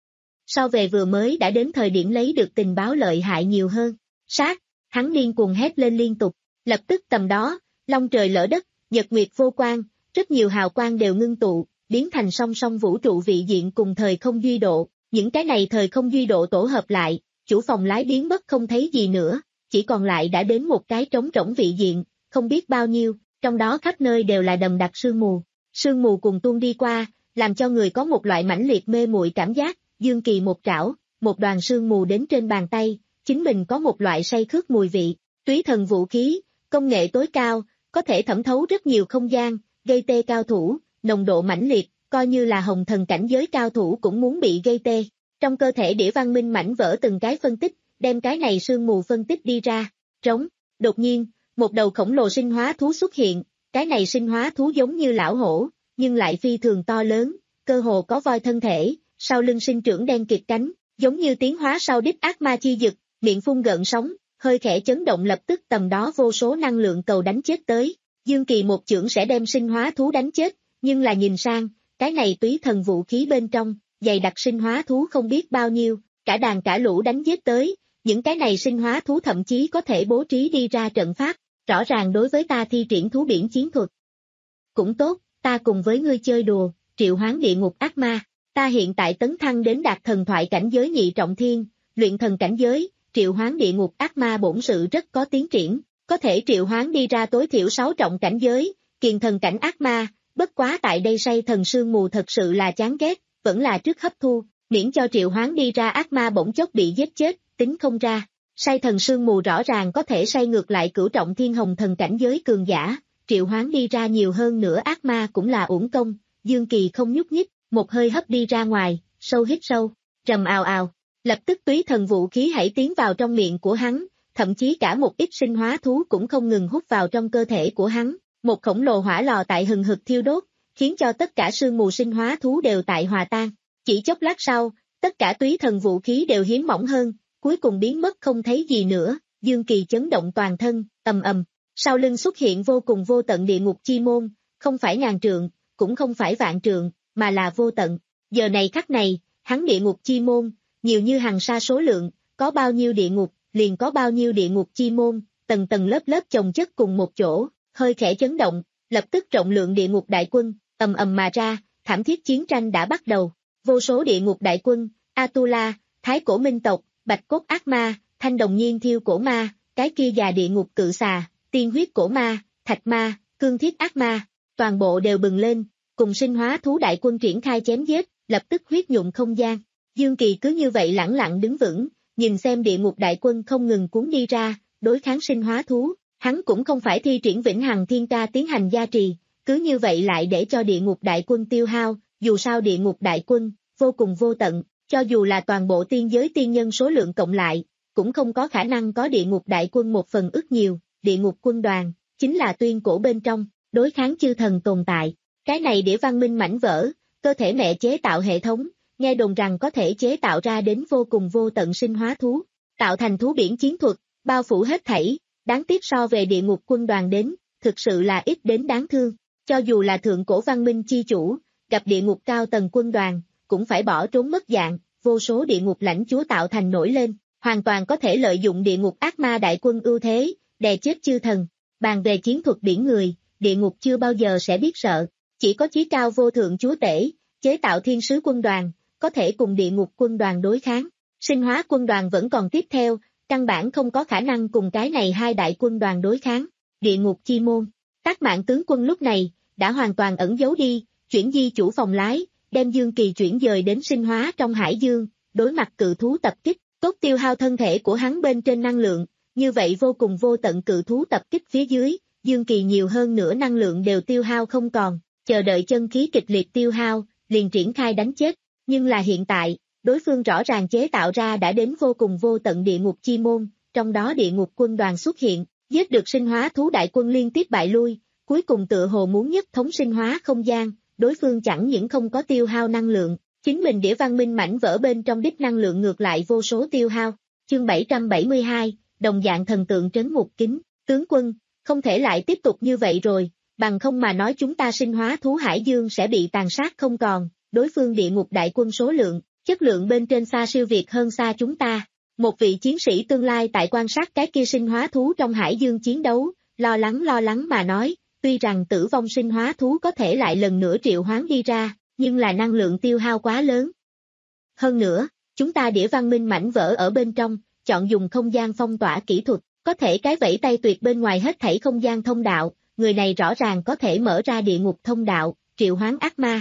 So về vừa mới đã đến thời điểm lấy được tình báo lợi hại nhiều hơn, sát, hắn điên cuồng hét lên liên tục, lập tức tầm đó, long trời lỡ đất, nhật nguyệt vô quang, rất nhiều hào quang đều ngưng tụ, biến thành song song vũ trụ vị diện cùng thời không duy độ, những cái này thời không duy độ tổ hợp lại, chủ phòng lái biến mất không thấy gì nữa, chỉ còn lại đã đến một cái trống rỗng vị diện, không biết bao nhiêu, trong đó khắp nơi đều là đầm đặc sương mù, sương mù cùng tuôn đi qua, làm cho người có một loại mãnh liệt mê muội cảm giác, Dương Kỳ một trảo, một đoàn sương mù đến trên bàn tay, chính mình có một loại say khướt mùi vị, túy thần vũ khí, công nghệ tối cao, có thể thẩm thấu rất nhiều không gian, gây tê cao thủ, nồng độ mãnh liệt, coi như là hồng thần cảnh giới cao thủ cũng muốn bị gây tê. Trong cơ thể đĩa văn minh mảnh vỡ từng cái phân tích, đem cái này sương mù phân tích đi ra, trống. Đột nhiên, một đầu khổng lồ sinh hóa thú xuất hiện, cái này sinh hóa thú giống như lão hổ, nhưng lại phi thường to lớn, cơ hồ có voi thân thể, sau lưng sinh trưởng đen kịt cánh, giống như tiến hóa sau đích ác ma chi dực, miệng phun gợn sóng, hơi khẽ chấn động lập tức tầm đó vô số năng lượng cầu đánh chết tới. Dương Kỳ một chưởng sẽ đem sinh hóa thú đánh chết, nhưng là nhìn sang, cái này túy thần vũ khí bên trong, dày đặc sinh hóa thú không biết bao nhiêu, cả đàn cả lũ đánh giết tới, những cái này sinh hóa thú thậm chí có thể bố trí đi ra trận pháp, rõ ràng đối với ta thi triển thú biển chiến thuật. Cũng tốt, ta cùng với ngươi chơi đùa, triệu hoán địa ngục ác ma, ta hiện tại tấn thăng đến đạt thần thoại cảnh giới nhị trọng thiên, luyện thần cảnh giới, triệu hoán địa ngục ác ma bổn sự rất có tiến triển, có thể triệu hoán đi ra tối thiểu sáu trọng cảnh giới, kiền thần cảnh ác ma, bất quá tại đây say thần sương mù thật sự là chán ghét, vẫn là trước hấp thu, miễn cho triệu hoán đi ra ác ma bỗng chốc bị giết chết, tính không ra. Say thần sương mù rõ ràng có thể say ngược lại cửu trọng thiên hồng thần cảnh giới cường giả, triệu hoán đi ra nhiều hơn nữa ác ma cũng là uổng công, Dương Kỳ không nhúc nhích, một hơi hấp đi ra ngoài, sâu hít sâu, trầm ào ào, lập tức túy thần vũ khí hãy tiến vào trong miệng của hắn, thậm chí cả một ít sinh hóa thú cũng không ngừng hút vào trong cơ thể của hắn, một khổng lồ hỏa lò tại hừng hực thiêu đốt, khiến cho tất cả sương mù sinh hóa thú đều tại hòa tan, chỉ chốc lát sau, tất cả túy thần vũ khí đều hiếm mỏng hơn, cuối cùng biến mất không thấy gì nữa, Dương Kỳ chấn động toàn thân, ầm ầm, sau lưng xuất hiện vô cùng vô tận địa ngục chi môn, không phải ngàn trượng, cũng không phải vạn trượng, mà là vô tận, giờ này khắc này, hắn địa ngục chi môn, nhiều như hàng sa số lượng, có bao nhiêu địa ngục, liền có bao nhiêu địa ngục chi môn, tầng tầng lớp lớp chồng chất cùng một chỗ, hơi khẽ chấn động, lập tức trọng lượng địa ngục đại quân, ầm ầm mà ra, thảm thiết chiến tranh đã bắt đầu, vô số địa ngục đại quân, Atula, Thái cổ minh tộc, bạch cốt ác ma, thanh đồng nhiên thiêu cổ ma, cái kia già địa ngục cự xà, tiên huyết cổ ma, thạch ma, cương thiết ác ma, toàn bộ đều bừng lên, cùng sinh hóa thú đại quân triển khai chém giết, lập tức huyết nhuộm không gian. Dương Kỳ cứ như vậy lẳng lặng đứng vững, nhìn xem địa ngục đại quân không ngừng cuốn đi ra, đối kháng sinh hóa thú, hắn cũng không phải thi triển vĩnh hằng thiên ca tiến hành gia trì, cứ như vậy lại để cho địa ngục đại quân tiêu hao, dù sao địa ngục đại quân, vô cùng vô tận, cho dù là toàn bộ tiên giới tiên nhân số lượng cộng lại, cũng không có khả năng có địa ngục đại quân một phần ức nhiều, địa ngục quân đoàn, chính là tuyên cổ bên trong, đối kháng chư thần tồn tại, cái này đĩa văn minh mảnh vỡ, cơ thể mẹ chế tạo hệ thống, nghe đồn rằng có thể chế tạo ra đến vô cùng vô tận sinh hóa thú, tạo thành thú biển chiến thuật, bao phủ hết thảy, đáng tiếc so về địa ngục quân đoàn đến, thực sự là ít đến đáng thương, cho dù là thượng cổ văn minh chi chủ, gặp địa ngục cao tầng quân đoàn, cũng phải bỏ trốn mất dạng, vô số địa ngục lãnh chúa tạo thành nổi lên, hoàn toàn có thể lợi dụng địa ngục ác ma đại quân ưu thế, đè chết chư thần, bàn về chiến thuật biển người, địa ngục chưa bao giờ sẽ biết sợ, chỉ có chí cao vô thượng chúa tể, chế tạo thiên sứ quân đoàn, có thể cùng địa ngục quân đoàn đối kháng, sinh hóa quân đoàn vẫn còn tiếp theo, căn bản không có khả năng cùng cái này hai đại quân đoàn đối kháng. Địa ngục chi môn, Tác Mạn tướng quân lúc này, đã hoàn toàn ẩn giấu đi, chuyển di chủ phòng lái, đem Dương Kỳ chuyển dời đến sinh hóa trong hải dương, đối mặt cự thú tập kích, cốt tiêu hao thân thể của hắn bên trên năng lượng, như vậy vô cùng vô tận cự thú tập kích phía dưới, Dương Kỳ nhiều hơn nửa năng lượng đều tiêu hao không còn, chờ đợi chân khí kịch liệt tiêu hao, liền triển khai đánh chết, nhưng là hiện tại, đối phương rõ ràng chế tạo ra đã đến vô cùng vô tận địa ngục chi môn, trong đó địa ngục quân đoàn xuất hiện, giết được sinh hóa thú đại quân liên tiếp bại lui, cuối cùng tựa hồ muốn nhất thống sinh hóa không gian, đối phương chẳng những không có tiêu hao năng lượng, chính mình đĩa văn minh mảnh vỡ bên trong đích năng lượng ngược lại vô số tiêu hao. Chương bảy trăm bảy mươi hai, đồng dạng thần tượng trấn ngục kính, tướng quân, không thể lại tiếp tục như vậy rồi, bằng không mà nói chúng ta sinh hóa thú hải dương sẽ bị tàn sát không còn, đối phương địa ngục đại quân số lượng, chất lượng bên trên xa siêu việt hơn xa chúng ta. Một vị chiến sĩ tương lai tại quan sát cái kia sinh hóa thú trong hải dương chiến đấu, lo lắng lo lắng mà nói, tuy rằng tử vong sinh hóa thú có thể lại lần nữa triệu hoán đi ra, nhưng là năng lượng tiêu hao quá lớn. Hơn nữa, chúng ta đĩa văn minh mảnh vỡ ở bên trong, chọn dùng không gian phong tỏa kỹ thuật, có thể cái vẫy tay tuyệt bên ngoài hết thảy không gian thông đạo, người này rõ ràng có thể mở ra địa ngục thông đạo, triệu hoán ác ma.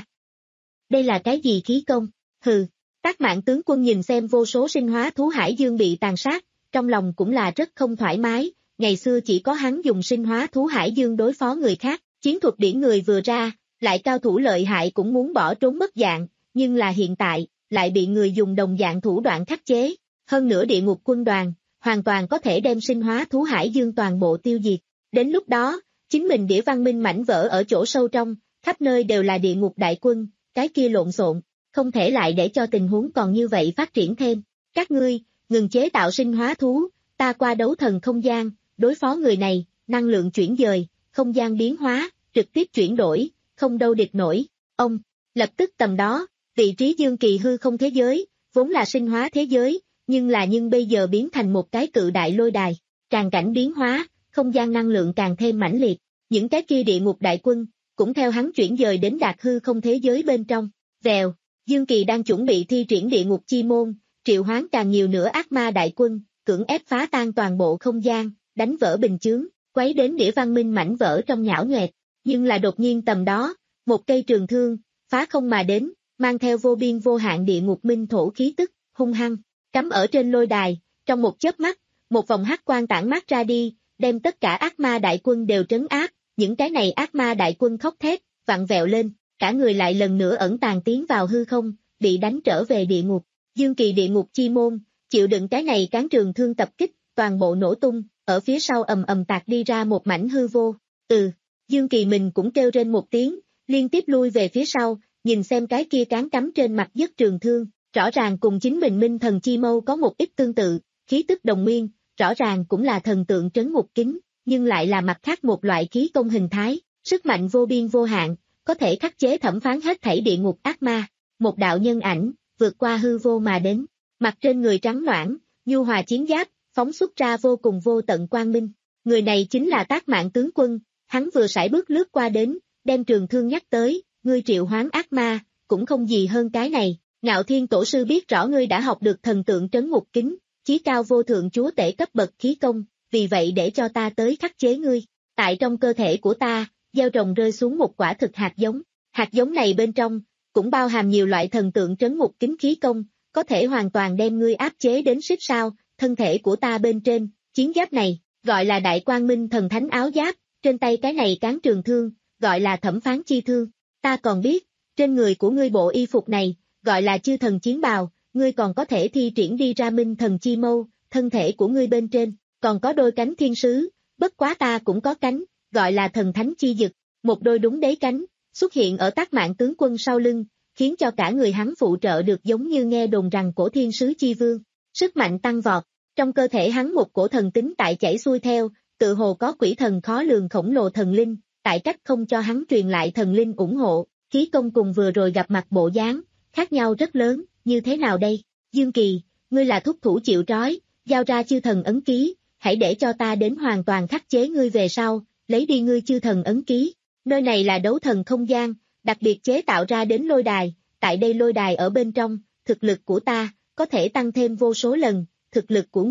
Đây là cái gì khí công? Hừ, Tác Mạn tướng quân nhìn xem vô số sinh hóa thú hải dương bị tàn sát, trong lòng cũng là rất không thoải mái, ngày xưa chỉ có hắn dùng sinh hóa thú hải dương đối phó người khác, chiến thuật điển người vừa ra, lại cao thủ lợi hại cũng muốn bỏ trốn mất dạng, nhưng là hiện tại, lại bị người dùng đồng dạng thủ đoạn khắc chế, hơn nữa địa ngục quân đoàn, hoàn toàn có thể đem sinh hóa thú hải dương toàn bộ tiêu diệt. Đến lúc đó, chính mình đĩa văn minh mảnh vỡ ở chỗ sâu trong, khắp nơi đều là địa ngục đại quân, cái kia lộn xộn, không thể lại để cho tình huống còn như vậy phát triển thêm. Các ngươi, ngừng chế tạo sinh hóa thú, ta qua đấu thần không gian, đối phó người này, năng lượng chuyển dời, không gian biến hóa, trực tiếp chuyển đổi, không đâu địch nổi. Ông, lập tức tầm đó, vị trí Dương Kỳ hư không thế giới, vốn là sinh hóa thế giới, nhưng là nhưng bây giờ biến thành một cái cự đại lôi đài, tràn cảnh biến hóa, không gian năng lượng càng thêm mãnh liệt, những cái kia địa ngục đại quân, cũng theo hắn chuyển dời đến đạt hư không thế giới bên trong. Vèo, Dương Kỳ đang chuẩn bị thi triển địa ngục chi môn, triệu hoán càng nhiều nữa ác ma đại quân, cưỡng ép phá tan toàn bộ không gian, đánh vỡ bình chướng, quấy đến đĩa văn minh mảnh vỡ trong nhão nhoẹt, nhưng là đột nhiên tầm đó, một cây trường thương, phá không mà đến, mang theo vô biên vô hạn địa ngục minh thổ khí tức, hung hăng, cắm ở trên lôi đài, trong một chớp mắt, một vòng hắc quang tản mát ra đi, đem tất cả ác ma đại quân đều trấn áp, những cái này ác ma đại quân khóc thét, vặn vẹo lên, cả người lại lần nữa ẩn tàng tiến vào hư không, bị đánh trở về địa ngục. Dương Kỳ địa ngục chi môn, chịu đựng cái này cán trường thương tập kích, toàn bộ nổ tung, ở phía sau ầm ầm tạc đi ra một mảnh hư vô. Ừ, Dương Kỳ mình cũng kêu trên một tiếng, liên tiếp lui về phía sau, nhìn xem cái kia cán cắm trên mặt đất trường thương, rõ ràng cùng chính mình minh thần chi mâu có một ít tương tự, khí tức đồng nguyên, rõ ràng cũng là thần tượng trấn ngục kính, nhưng lại là mặt khác một loại khí công hình thái, sức mạnh vô biên vô hạn, có thể khắc chế thẩm phán hết thảy địa ngục ác ma. Một đạo nhân ảnh, vượt qua hư vô mà đến, mặt trên người trắng noãn, nhu hòa chiến giáp, phóng xuất ra vô cùng vô tận quang minh. Người này chính là Tác Mạn tướng quân, hắn vừa sải bước lướt qua đến, đem trường thương nhắc tới, ngươi triệu hoán ác ma, cũng không gì hơn cái này. Ngạo Thiên Tổ sư biết rõ ngươi đã học được thần tượng trấn ngục kính, chí cao vô thượng chúa tể cấp bậc khí công, vì vậy để cho ta tới khắc chế ngươi. Tại trong cơ thể của ta, gieo trồng rơi xuống một quả thực hạt giống. Hạt giống này bên trong, cũng bao hàm nhiều loại thần tượng trấn ngục kính khí công, có thể hoàn toàn đem ngươi áp chế đến xích sao, thân thể của ta bên trên, chiến giáp này, gọi là Đại Quang Minh Thần Thánh áo giáp, trên tay cái này cán trường thương, gọi là thẩm phán chi thương. Ta còn biết, trên người của ngươi bộ y phục này, gọi là chư thần chiến bào, ngươi còn có thể thi triển đi ra minh thần chi mâu, thân thể của ngươi bên trên, còn có đôi cánh thiên sứ, bất quá ta cũng có cánh, gọi là thần thánh chi dực, một đôi đúng đế cánh, xuất hiện ở Tác Mạn tướng quân sau lưng, khiến cho cả người hắn phụ trợ được giống như nghe đồn rằng cổ thiên sứ chi vương, sức mạnh tăng vọt, trong cơ thể hắn một cổ thần tính tại chảy xuôi theo, tự hồ có quỷ thần khó lường khổng lồ thần linh, tại cách không cho hắn truyền lại thần linh ủng hộ, khí công cùng vừa rồi gặp mặt bộ dáng, khác nhau rất lớn, như thế nào đây? Dương Kỳ, ngươi là thúc thủ chịu trói, giao ra chư thần ấn ký, hãy để cho ta đến hoàn toàn khắc chế ngươi về sau, lấy đi ngươi chư thần ấn ký. Nơi này là đấu thần không gian, đặc biệt chế tạo ra đến lôi đài, tại đây lôi đài ở bên trong, thực lực của ta, có thể tăng thêm vô số lần, thực lực của ngươi,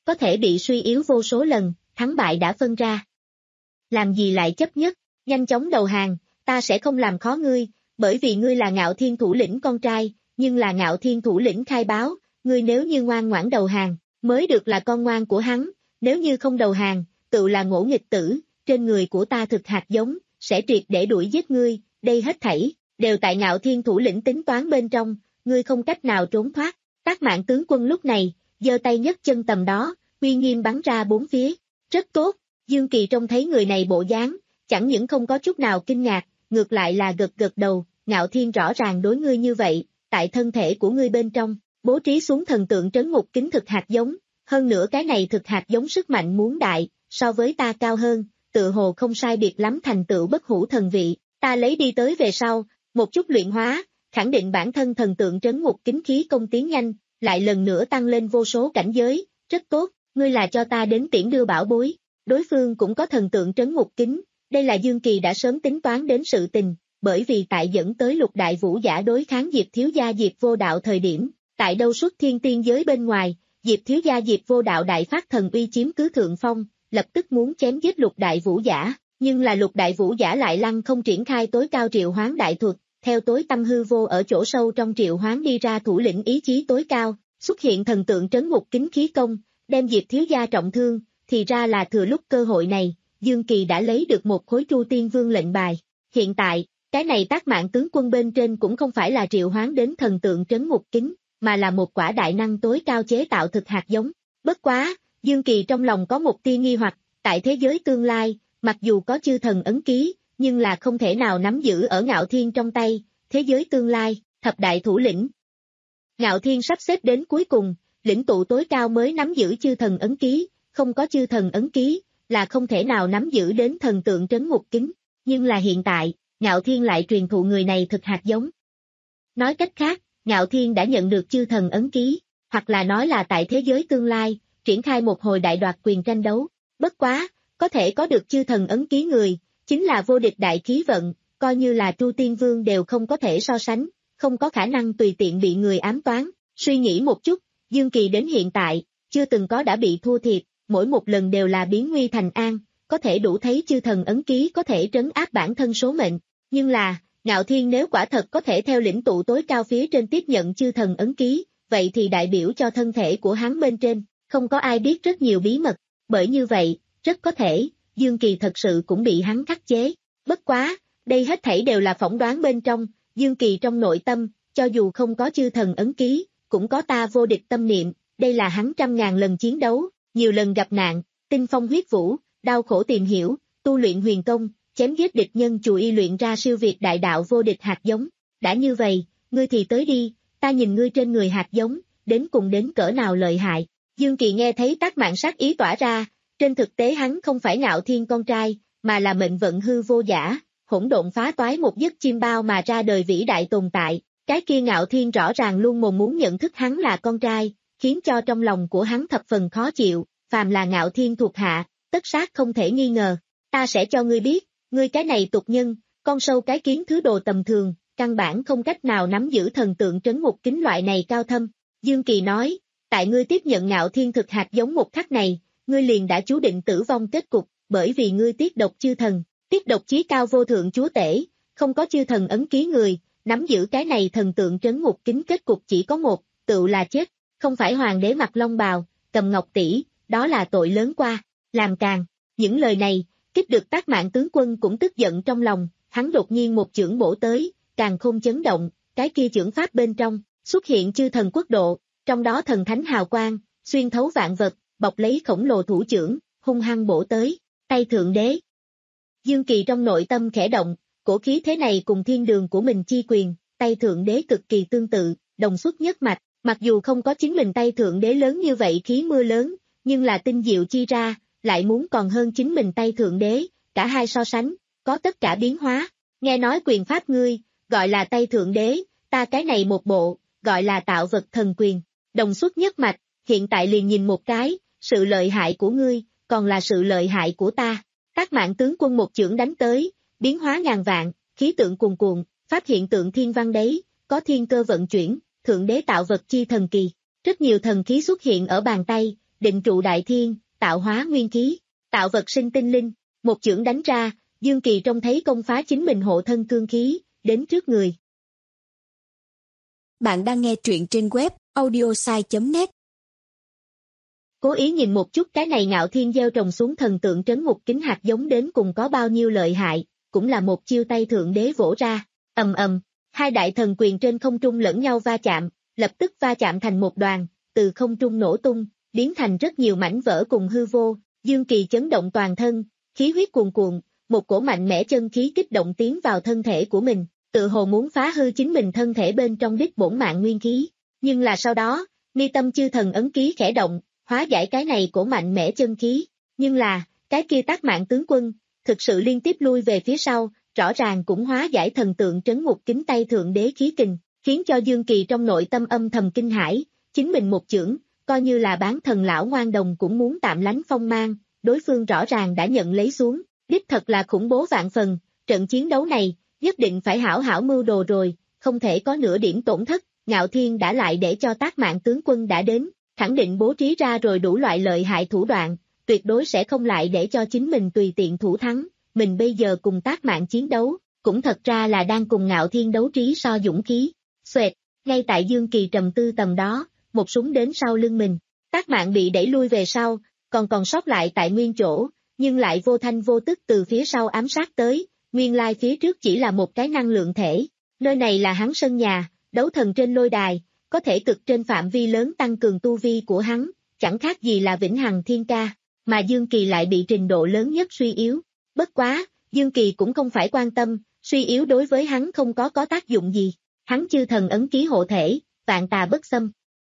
có thể bị suy yếu vô số lần, thắng bại đã phân ra. Làm gì lại chấp nhất, nhanh chóng đầu hàng, ta sẽ không làm khó ngươi, bởi vì ngươi là Ngạo Thiên thủ lĩnh con trai, nhưng là Ngạo Thiên thủ lĩnh khai báo, ngươi nếu như ngoan ngoãn đầu hàng, mới được là con ngoan của hắn, nếu như không đầu hàng, tự là ngỗ nghịch tử, trên người của ta thực hạt giống, sẽ triệt để đuổi giết ngươi, đây hết thảy, đều tại Ngạo Thiên thủ lĩnh tính toán bên trong, ngươi không cách nào trốn thoát. Tác Mạn tướng quân lúc này, giơ tay nhấc chân tầm đó, uy nghiêm bắn ra bốn phía, rất tốt, Dương Kỳ trông thấy người này bộ dáng, chẳng những không có chút nào kinh ngạc, ngược lại là gật gật đầu, Ngạo Thiên rõ ràng đối ngươi như vậy, tại thân thể của ngươi bên trong, bố trí xuống thần tượng trấn ngục kính thực hạt giống, hơn nữa cái này thực hạt giống sức mạnh muốn đại, so với ta cao hơn, tự hồ không sai biệt lắm thành tựu bất hủ thần vị, ta lấy đi tới về sau, một chút luyện hóa, khẳng định bản thân thần tượng trấn ngục kính khí công tiến nhanh, lại lần nữa tăng lên vô số cảnh giới, rất tốt, ngươi là cho ta đến tiễn đưa bảo bối, đối phương cũng có thần tượng trấn ngục kính, đây là Dương Kỳ đã sớm tính toán đến sự tình, bởi vì tại dẫn tới lục đại vũ giả đối kháng Diệp thiếu gia Diệp vô đạo thời điểm, tại đâu xuất thiên tiên giới bên ngoài, Diệp thiếu gia Diệp vô đạo đại phát thần uy chiếm cứ thượng phong, lập tức muốn chém giết lục đại vũ giả, nhưng là lục đại vũ giả lại lăng không triển khai tối cao triệu hoán đại thuật, theo tối tâm hư vô ở chỗ sâu trong triệu hoán đi ra thủ lĩnh ý chí tối cao, xuất hiện thần tượng trấn ngục kính khí công, đem Diệp thiếu gia trọng thương, thì ra là thừa lúc cơ hội này, Dương Kỳ đã lấy được một khối Chu Tiên Vương lệnh bài. Hiện tại, cái này Tác Mạn tướng quân bên trên cũng không phải là triệu hoán đến thần tượng trấn ngục kính, mà là một quả đại năng tối cao chế tạo thực hạt giống. Bất quá, Dương Kỳ trong lòng có một tia nghi hoặc, tại thế giới tương lai, mặc dù có chư thần ấn ký, nhưng là không thể nào nắm giữ ở Ngạo Thiên trong tay, thế giới tương lai, thập đại thủ lĩnh. Ngạo Thiên sắp xếp đến cuối cùng, lĩnh tụ tối cao mới nắm giữ chư thần ấn ký, không có chư thần ấn ký, là không thể nào nắm giữ đến thần tượng trấn ngục kính, nhưng là hiện tại, Ngạo Thiên lại truyền thụ người này thực hạt giống. Nói cách khác, Ngạo Thiên đã nhận được chư thần ấn ký, hoặc là nói là tại thế giới tương lai, triển khai một hồi đại đoạt quyền tranh đấu, bất quá, có thể có được chư thần ấn ký người, chính là vô địch đại khí vận, coi như là Chu Tiên Vương đều không có thể so sánh, không có khả năng tùy tiện bị người ám toán, suy nghĩ một chút, Dương Kỳ đến hiện tại, chưa từng có đã bị thua thiệt, mỗi một lần đều là biến nguy thành an, có thể đủ thấy chư thần ấn ký có thể trấn áp bản thân số mệnh, nhưng là, Ngạo Thiên nếu quả thật có thể theo lĩnh tụ tối cao phía trên tiếp nhận chư thần ấn ký, vậy thì đại biểu cho thân thể của hắn bên trên, không có ai biết rất nhiều bí mật, bởi như vậy, rất có thể, Dương Kỳ thật sự cũng bị hắn khắc chế, bất quá, đây hết thảy đều là phỏng đoán bên trong, Dương Kỳ trong nội tâm, cho dù không có chư thần ấn ký, cũng có ta vô địch tâm niệm, đây là hắn trăm ngàn lần chiến đấu, nhiều lần gặp nạn, tinh phong huyết vũ, đau khổ tìm hiểu, tu luyện huyền công, chém giết địch nhân chù y luyện ra siêu việt đại đạo vô địch hạt giống, đã như vậy, ngươi thì tới đi, ta nhìn ngươi trên người hạt giống, đến cùng đến cỡ nào lợi hại, Dương Kỳ nghe thấy Tác Mạn sát ý tỏa ra, trên thực tế hắn không phải Ngạo Thiên con trai, mà là mệnh vận hư vô giả, hỗn độn phá toái một giấc chim bao mà ra đời vĩ đại tồn tại, cái kia Ngạo Thiên rõ ràng luôn mồm muốn nhận thức hắn là con trai, khiến cho trong lòng của hắn thập phần khó chịu, phàm là Ngạo Thiên thuộc hạ, tất sát không thể nghi ngờ, ta sẽ cho ngươi biết, ngươi cái này tục nhân, con sâu cái kiến thứ đồ tầm thường, căn bản không cách nào nắm giữ thần tượng trấn ngục kính loại này cao thâm, Dương Kỳ nói, tại ngươi tiếp nhận Ngạo Thiên thực hạt giống một khắc này, ngươi liền đã chú định tử vong kết cục, bởi vì ngươi tiết độc chư thần, tiết độc chí cao vô thượng chúa tể, không có chư thần ấn ký người, nắm giữ cái này thần tượng trấn ngục kính kết cục chỉ có một, tựu là chết, không phải hoàng đế mặc long bào, cầm ngọc tỷ, đó là tội lớn qua, làm càng, những lời này, kích được Tác Mạn tướng quân cũng tức giận trong lòng, hắn đột nhiên một chưởng bổ tới, càng không chấn động, cái kia chưởng pháp bên trong, xuất hiện chư thần quốc độ, trong đó thần thánh hào quang, xuyên thấu vạn vật, bọc lấy khổng lồ thủ chưởng, hung hăng bổ tới, tay thượng đế. Dương Kỳ trong nội tâm khẽ động, cổ khí thế này cùng thiên đường của mình chi quyền, tay thượng đế cực kỳ tương tự, đồng xuất nhất mạch, mặc dù không có chính mình tay thượng đế lớn như vậy khí mưa lớn, nhưng là tinh diệu chi ra, lại muốn còn hơn chính mình tay thượng đế, cả hai so sánh, có tất cả biến hóa, nghe nói quyền pháp ngươi, gọi là tay thượng đế, ta cái này một bộ, gọi là tạo vật thần quyền, đồng xuất nhất mạch, hiện tại liền nhìn một cái, sự lợi hại của ngươi, còn là sự lợi hại của ta. Tác Mạn tướng quân một chưởng đánh tới, biến hóa ngàn vạn, khí tượng cuồn cuộn, phát hiện tượng thiên văn đấy, có thiên cơ vận chuyển, thượng đế tạo vật chi thần kỳ, rất nhiều thần khí xuất hiện ở bàn tay, định trụ đại thiên, tạo hóa nguyên khí, tạo vật sinh tinh linh, một chưởng đánh ra, Dương Kỳ trông thấy công phá chính mình hộ thân cương khí, đến trước người. Bạn đang nghe truyện trên web audiosai chấm net. Cố ý nhìn một chút cái này Ngạo Thiên gieo trồng xuống thần tượng trấn ngục kính hạt giống đến cùng có bao nhiêu lợi hại, cũng là một chiêu tay thượng đế vỗ ra, ầm ầm, hai đại thần quyền trên không trung lẫn nhau va chạm, lập tức va chạm thành một đoàn, từ không trung nổ tung, biến thành rất nhiều mảnh vỡ cùng hư vô, Dương Kỳ chấn động toàn thân, khí huyết cuồn cuộn, một cổ mạnh mẽ chân khí kích động tiến vào thân thể của mình, tự hồ muốn phá hư chính mình thân thể bên trong đích bổn mạng nguyên khí, nhưng là sau đó, mi tâm chư thần ấn ký khẽ động, hóa giải cái này cổ mạnh mẽ chân khí, nhưng là, cái kia Tác Mạng tướng quân, thực sự liên tiếp lui về phía sau, rõ ràng cũng hóa giải thần tượng trấn ngục kính tay thượng đế khí kình, khiến cho Dương Kỳ trong nội tâm âm thầm kinh hãi, chính mình một chưởng, coi như là bán thần lão ngoan đồng cũng muốn tạm lánh phong mang, đối phương rõ ràng đã nhận lấy xuống, đích thật là khủng bố vạn phần, trận chiến đấu này, nhất định phải hảo hảo mưu đồ rồi, không thể có nửa điểm tổn thất, Ngạo Thiên đã lại để cho Tác Mạng tướng quân đã đến, khẳng định bố trí ra rồi đủ loại lợi hại thủ đoạn, tuyệt đối sẽ không lại để cho chính mình tùy tiện thủ thắng, mình bây giờ cùng Tác Mạng chiến đấu, cũng thật ra là đang cùng Ngạo Thiên đấu trí so dũng khí, xoẹt, ngay tại Dương Kỳ trầm tư tầm đó, một súng đến sau lưng mình, Tác Mạng bị đẩy lui về sau, còn còn sót lại tại nguyên chỗ, nhưng lại vô thanh vô tức từ phía sau ám sát tới, nguyên lai phía trước chỉ là một cái năng lượng thể, nơi này là hắn sân nhà, đấu thần trên lôi đài, có thể cực trên phạm vi lớn tăng cường tu vi của hắn, chẳng khác gì là vĩnh hằng thiên ca, mà Dương Kỳ lại bị trình độ lớn nhất suy yếu, bất quá, Dương Kỳ cũng không phải quan tâm, suy yếu đối với hắn không có có tác dụng gì, hắn chư thần ấn ký hộ thể, vạn tà bất xâm.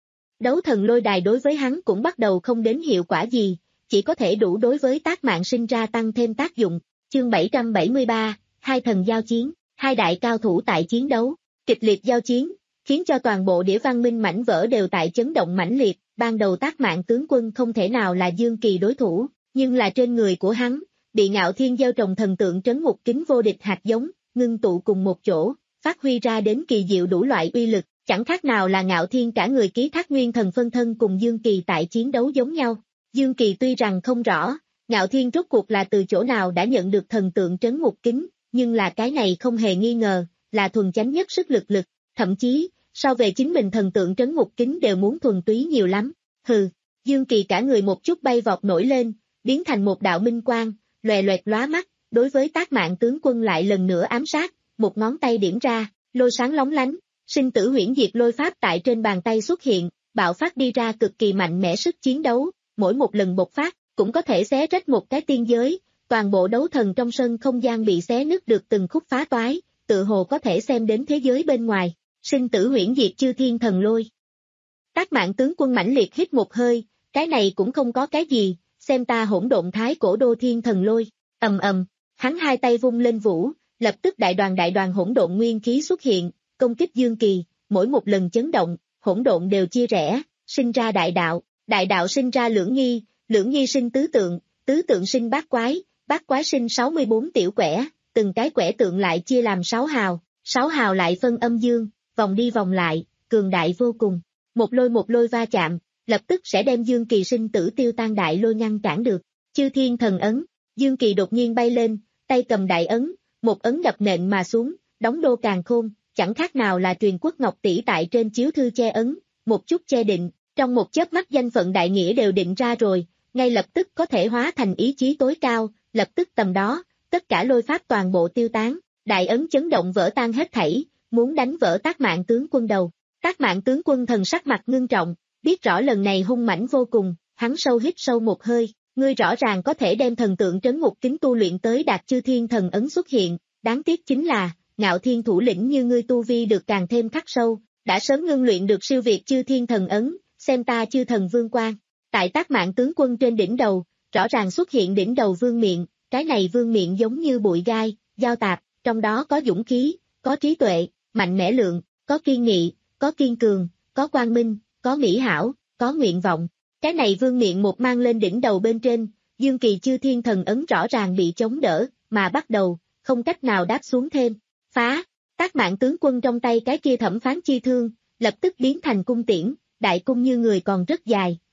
Đấu thần lôi đài đối với hắn cũng bắt đầu không đến hiệu quả gì, chỉ có thể đủ đối với Tác Mạng sinh ra tăng thêm tác dụng. Chương bảy trăm bảy mươi ba, hai thần giao chiến, hai đại cao thủ tại chiến đấu, kịch liệt giao chiến, khiến cho toàn bộ đĩa văn minh mảnh vỡ đều tại chấn động mãnh liệt, ban đầu Tác Mạng tướng quân không thể nào là Dương Kỳ đối thủ, nhưng là trên người của hắn, bị Ngạo Thiên gieo trồng thần tượng trấn ngục kính vô địch hạt giống, ngưng tụ cùng một chỗ, phát huy ra đến kỳ diệu đủ loại uy lực, chẳng khác nào là Ngạo Thiên cả người ký thác nguyên thần phân thân cùng Dương Kỳ tại chiến đấu giống nhau. Dương Kỳ tuy rằng không rõ, Ngạo Thiên rốt cuộc là từ chỗ nào đã nhận được thần tượng trấn ngục kính, nhưng là cái này không hề nghi ngờ, là thuần chánh nhất sức lực lực, thậm chí, so về chính mình thần tượng trấn ngục kính đều muốn thuần túy nhiều lắm. Hừ, Dương Kỳ cả người một chút bay vọt nổi lên, biến thành một đạo minh quang, loè loẹt lóa mắt, đối với Tác Mạng tướng quân lại lần nữa ám sát, một ngón tay điểm ra, lôi sáng lóng lánh, sinh tử huyễn diệt lôi pháp tại trên bàn tay xuất hiện, bạo phát đi ra cực kỳ mạnh mẽ sức chiến đấu, mỗi một lần bộc phát, cũng có thể xé rách một cái tiên giới, toàn bộ đấu thần trong sân không gian bị xé nứt được từng khúc phá toái, tự hồ có thể xem đến thế giới bên ngoài, sinh tử huyễn diệt chư thiên thần lôi. Tác Mạng tướng quân mãnh liệt hít một hơi, cái này cũng không có cái gì, xem ta hỗn độn thái cổ đô thiên thần lôi, ầm ầm, hắn hai tay vung lên vũ, lập tức đại đoàn đại đoàn hỗn độn nguyên khí xuất hiện, công kích Dương Kỳ, mỗi một lần chấn động, hỗn độn đều chia rẽ, sinh ra đại đạo, đại đạo sinh ra lưỡng nghi, lưỡng nghi sinh tứ tượng, tứ tượng sinh bát quái, bát quái sinh sáu mươi bốn tiểu quẻ, từng cái quẻ tượng lại chia làm sáu hào, sáu hào lại phân âm dương, vòng đi vòng lại, cường đại vô cùng, một lôi một lôi va chạm, lập tức sẽ đem Dương Kỳ sinh tử tiêu tan đại lôi ngăn cản được, chư thiên thần ấn, Dương Kỳ đột nhiên bay lên, tay cầm đại ấn, một ấn đập nện mà xuống, đóng đô càn khôn, chẳng khác nào là truyền quốc ngọc tỷ tại trên chiếu thư che ấn, một chút che định, trong một chớp mắt danh phận đại nghĩa đều định ra rồi, ngay lập tức có thể hóa thành ý chí tối cao, lập tức tầm đó, tất cả lôi pháp toàn bộ tiêu tán, đại ấn chấn động vỡ tan hết thảy, muốn đánh vỡ Tác Mạng tướng quân đầu. Tác Mạng tướng quân thần sắc mặt ngưng trọng, biết rõ lần này hung mãnh vô cùng, hắn sâu hít sâu một hơi, ngươi rõ ràng có thể đem thần tượng trấn ngục kính tu luyện tới đạt chư thiên thần ấn xuất hiện, đáng tiếc chính là, Ngạo Thiên thủ lĩnh như ngươi tu vi được càng thêm khắc sâu, đã sớm ngưng luyện được siêu việt chư thiên thần ấn, xem ta chư thần vương quang. Tại Tác Mạng tướng quân trên đỉnh đầu, rõ ràng xuất hiện đỉnh đầu vương miện, cái này vương miện giống như bụi gai, giao tạp, trong đó có dũng khí, có trí tuệ, mạnh mẽ lượng, có kiên nghị, có kiên cường, có quang minh, có mỹ hảo, có nguyện vọng. Cái này vương miện một mang lên đỉnh đầu bên trên, Dương Kỳ chư thiên thần ấn rõ ràng bị chống đỡ, mà bắt đầu, không cách nào đáp xuống thêm. Phá, Tác Mạng tướng quân trong tay cái kia thẩm phán chi thương, lập tức biến thành cung tiễn, đại cung như người còn rất dài,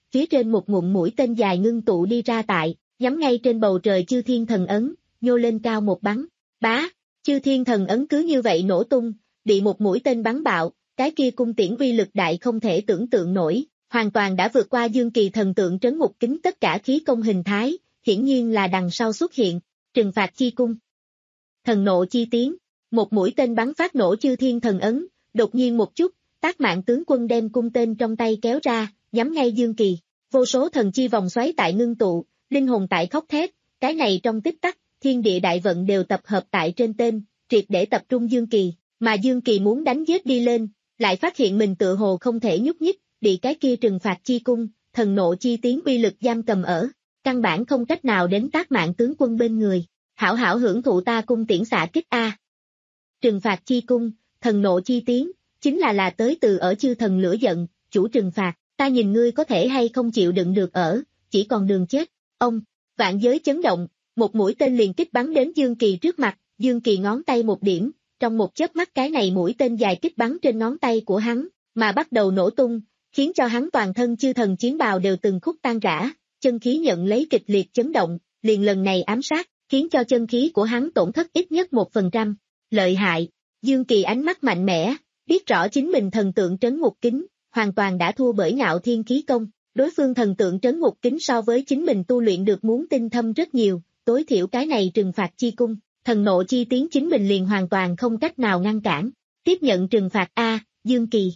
phía trên một ngụm mũi tên dài ngưng tụ đi ra tại, nhắm ngay trên bầu trời chư thiên thần ấn, nhô lên cao một bắn, bá, chư thiên thần ấn cứ như vậy nổ tung, bị một mũi tên bắn bạo, cái kia cung tiễn uy lực đại không thể tưởng tượng nổi, hoàn toàn đã vượt qua Dương Kỳ thần tượng trấn ngục kính tất cả khí công hình thái, hiển nhiên là đằng sau xuất hiện, trừng phạt chi cung. Thần nộ chi tiến, một mũi tên bắn phát nổ chư thiên thần ấn, đột nhiên một chút, Tác Mạng tướng quân đem cung tên trong tay kéo ra, nhắm ngay Dương Kỳ, vô số thần chi vòng xoáy tại ngưng tụ, linh hồn tại khóc thét, cái này trong tích tắc, thiên địa đại vận đều tập hợp tại trên tên, triệt để tập trung Dương Kỳ, mà Dương Kỳ muốn đánh giết đi lên, lại phát hiện mình tựa hồ không thể nhúc nhích, bị cái kia trừng phạt chi cung, thần nộ chi tiến uy lực giam cầm ở, căn bản không cách nào đến Tác Mạng tướng quân bên người, hảo hảo hưởng thụ ta cung tiễn xạ kích a. Trừng phạt chi cung, thần nộ chi tiến, chính là là tới từ ở chư thần lửa giận, chủ trừng phạt, ta nhìn ngươi có thể hay không chịu đựng được ở, chỉ còn đường chết, ông, vạn giới chấn động, một mũi tên liền kích bắn đến Dương Kỳ trước mặt, Dương Kỳ ngón tay một điểm, trong một chớp mắt cái này mũi tên dài kích bắn trên ngón tay của hắn, mà bắt đầu nổ tung, khiến cho hắn toàn thân chư thần chiến bào đều từng khúc tan rã, chân khí nhận lấy kịch liệt chấn động, liền lần này ám sát, khiến cho chân khí của hắn tổn thất ít nhất một phần trăm. Lợi hại, Dương Kỳ ánh mắt mạnh mẽ, biết rõ chính mình thần tượng trấn ngục kính, hoàn toàn đã thua bởi Ngạo Thiên khí công, đối phương thần tượng trấn ngục kính so với chính mình tu luyện được muốn tinh thâm rất nhiều, tối thiểu cái này trừng phạt chi cung, thần nộ chi tiến chính mình liền hoàn toàn không cách nào ngăn cản, tiếp nhận trừng phạt A, Dương Kỳ.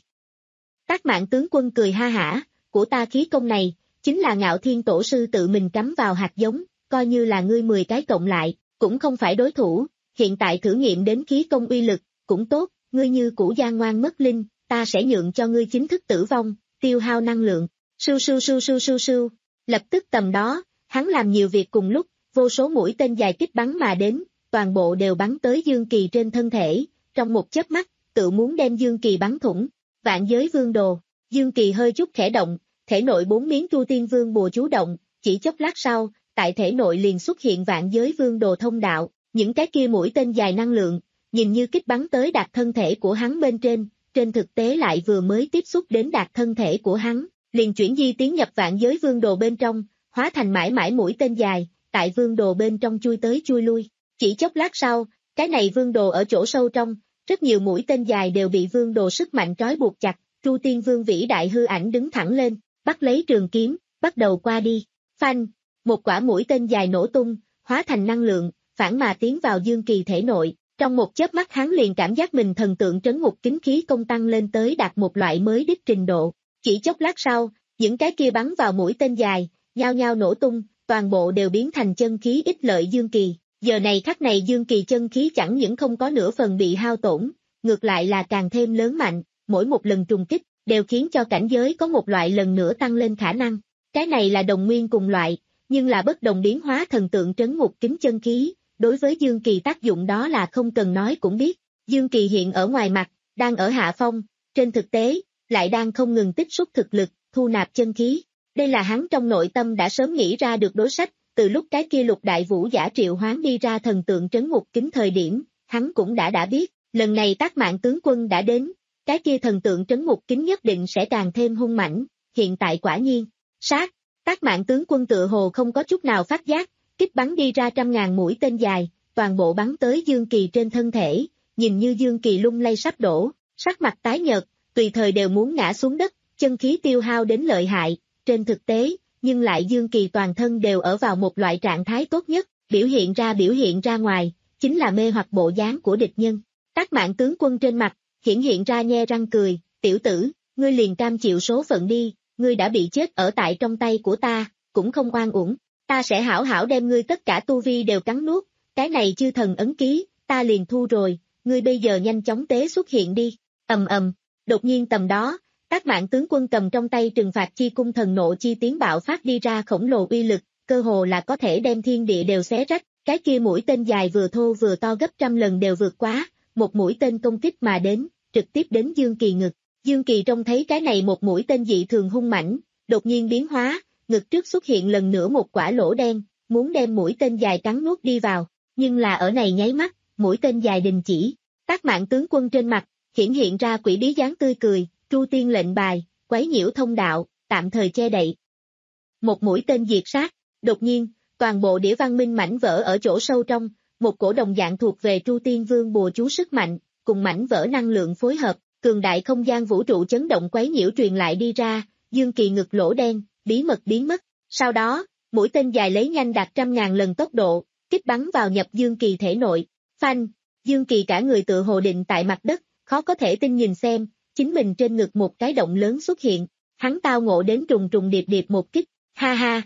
Tác Mạng tướng quân cười ha hả, của ta khí công này, chính là Ngạo Thiên tổ sư tự mình cắm vào hạt giống, coi như là ngươi mười cái cộng lại, cũng không phải đối thủ, hiện tại thử nghiệm đến khí công uy lực, cũng tốt, ngươi như củ gian ngoan mất linh, ta sẽ nhượng cho ngươi chính thức tử vong, tiêu hao năng lượng, sưu sưu sưu sưu sưu sưu, lập tức tầm đó, hắn làm nhiều việc cùng lúc, vô số mũi tên dài kích bắn mà đến, toàn bộ đều bắn tới Dương Kỳ trên thân thể, trong một chớp mắt, tự muốn đem Dương Kỳ bắn thủng, vạn giới vương đồ, Dương Kỳ hơi chút khẽ động, thể nội bốn miếng Chu Tiên Vương bùa chú động, chỉ chốc lát sau, tại thể nội liền xuất hiện vạn giới vương đồ thông đạo, những cái kia mũi tên dài năng lượng, nhìn như kích bắn tới đạt thân thể của hắn bên trên, trên thực tế lại vừa mới tiếp xúc đến đạt thân thể của hắn, liền chuyển di tiến nhập vạn giới vương đồ bên trong, hóa thành mãi mãi mũi tên dài, tại vương đồ bên trong chui tới chui lui. Chỉ chốc lát sau, cái này vương đồ ở chỗ sâu trong, rất nhiều mũi tên dài đều bị vương đồ sức mạnh trói buộc chặt, Chu Tiên Vương vĩ đại hư ảnh đứng thẳng lên, bắt lấy trường kiếm, bắt đầu qua đi. Phanh, một quả mũi tên dài nổ tung, hóa thành năng lượng, phản mà tiến vào Dương Kỳ thể nội. Trong một chớp mắt hắn liền cảm giác mình thần tượng trấn ngục kính khí công tăng lên tới đạt một loại mới đích trình độ. Chỉ chốc lát sau, những cái kia bắn vào mũi tên dài, nhao nhao nổ tung, toàn bộ đều biến thành chân khí ích lợi Dương Kỳ. Giờ này khắc này Dương Kỳ chân khí chẳng những không có nửa phần bị hao tổn, ngược lại là càng thêm lớn mạnh, mỗi một lần trùng kích, đều khiến cho cảnh giới có một loại lần nữa tăng lên khả năng. Cái này là đồng nguyên cùng loại, nhưng là bất đồng biến hóa thần tượng trấn ngục kính chân khí. Đối với Dương Kỳ tác dụng đó là không cần nói cũng biết, Dương Kỳ hiện ở ngoài mặt, đang ở hạ phong, trên thực tế, lại đang không ngừng tích xúc thực lực, thu nạp chân khí. Đây là hắn trong nội tâm đã sớm nghĩ ra được đối sách, từ lúc cái kia lục đại vũ giả triệu hoán đi ra thần tượng trấn ngục kính thời điểm, hắn cũng đã đã biết, lần này Tác Mạng tướng quân đã đến, cái kia thần tượng trấn ngục kính nhất định sẽ càng thêm hung mãnh, hiện tại quả nhiên, sát, Tác Mạng tướng quân tựa hồ không có chút nào phát giác, kích bắn đi ra trăm ngàn mũi tên dài, toàn bộ bắn tới Dương Kỳ trên thân thể, nhìn như Dương Kỳ lung lay sắp đổ, sắc mặt tái nhợt, tùy thời đều muốn ngã xuống đất, chân khí tiêu hao đến lợi hại, trên thực tế, nhưng lại Dương Kỳ toàn thân đều ở vào một loại trạng thái tốt nhất, biểu hiện ra biểu hiện ra ngoài, chính là mê hoặc bộ dáng của địch nhân. Tác Mạng tướng quân trên mặt, hiển hiện ra nhe răng cười, tiểu tử, ngươi liền cam chịu số phận đi, ngươi đã bị chết ở tại trong tay của ta, cũng không oan uổng. Ta sẽ hảo hảo đem ngươi tất cả tu vi đều cắn nuốt, cái này chư thần ấn ký, ta liền thu rồi, ngươi bây giờ nhanh chóng tế xuất hiện đi, ầm ầm, đột nhiên tầm đó, Tác Mạng tướng quân cầm trong tay trừng phạt chi cung thần nộ chi tiến bạo phát đi ra khổng lồ uy lực, cơ hồ là có thể đem thiên địa đều xé rách, cái kia mũi tên dài vừa thô vừa to gấp trăm lần đều vượt quá, một mũi tên công kích mà đến, trực tiếp đến Dương Kỳ ngực, Dương Kỳ trông thấy cái này một mũi tên dị thường hung mãnh, đột nhiên biến hóa. Ngực trước xuất hiện lần nữa một quả lỗ đen, muốn đem mũi tên dài cắn nuốt đi vào, nhưng là ở này nháy mắt, mũi tên dài đình chỉ. Tác Mạng tướng quân trên mặt, hiển hiện ra quỷ bí dáng tươi cười, Chu Tiên lệnh bài, quấy nhiễu thông đạo, tạm thời che đậy. một mũi tên diệt sát. Đột nhiên, toàn bộ đĩa văn minh mảnh vỡ ở chỗ sâu trong, một cổ đồng dạng thuộc về Tru Tiên Vương bùa chú sức mạnh, cùng mảnh vỡ năng lượng phối hợp, cường đại không gian vũ trụ chấn động quấy nhiễu truyền lại đi ra, Dương Kỳ ngực lỗ đen, bí mật biến mất. Sau đó, mũi tên dài lấy nhanh đạt trăm ngàn lần tốc độ, kích bắn vào nhập Dương Kỳ thể nội. Phanh, Dương Kỳ cả người tự hồ định tại mặt đất, khó có thể tin nhìn xem, chính mình trên ngực một cái động lớn xuất hiện, hắn tao ngộ đến trùng trùng điệp điệp một kích, ha ha.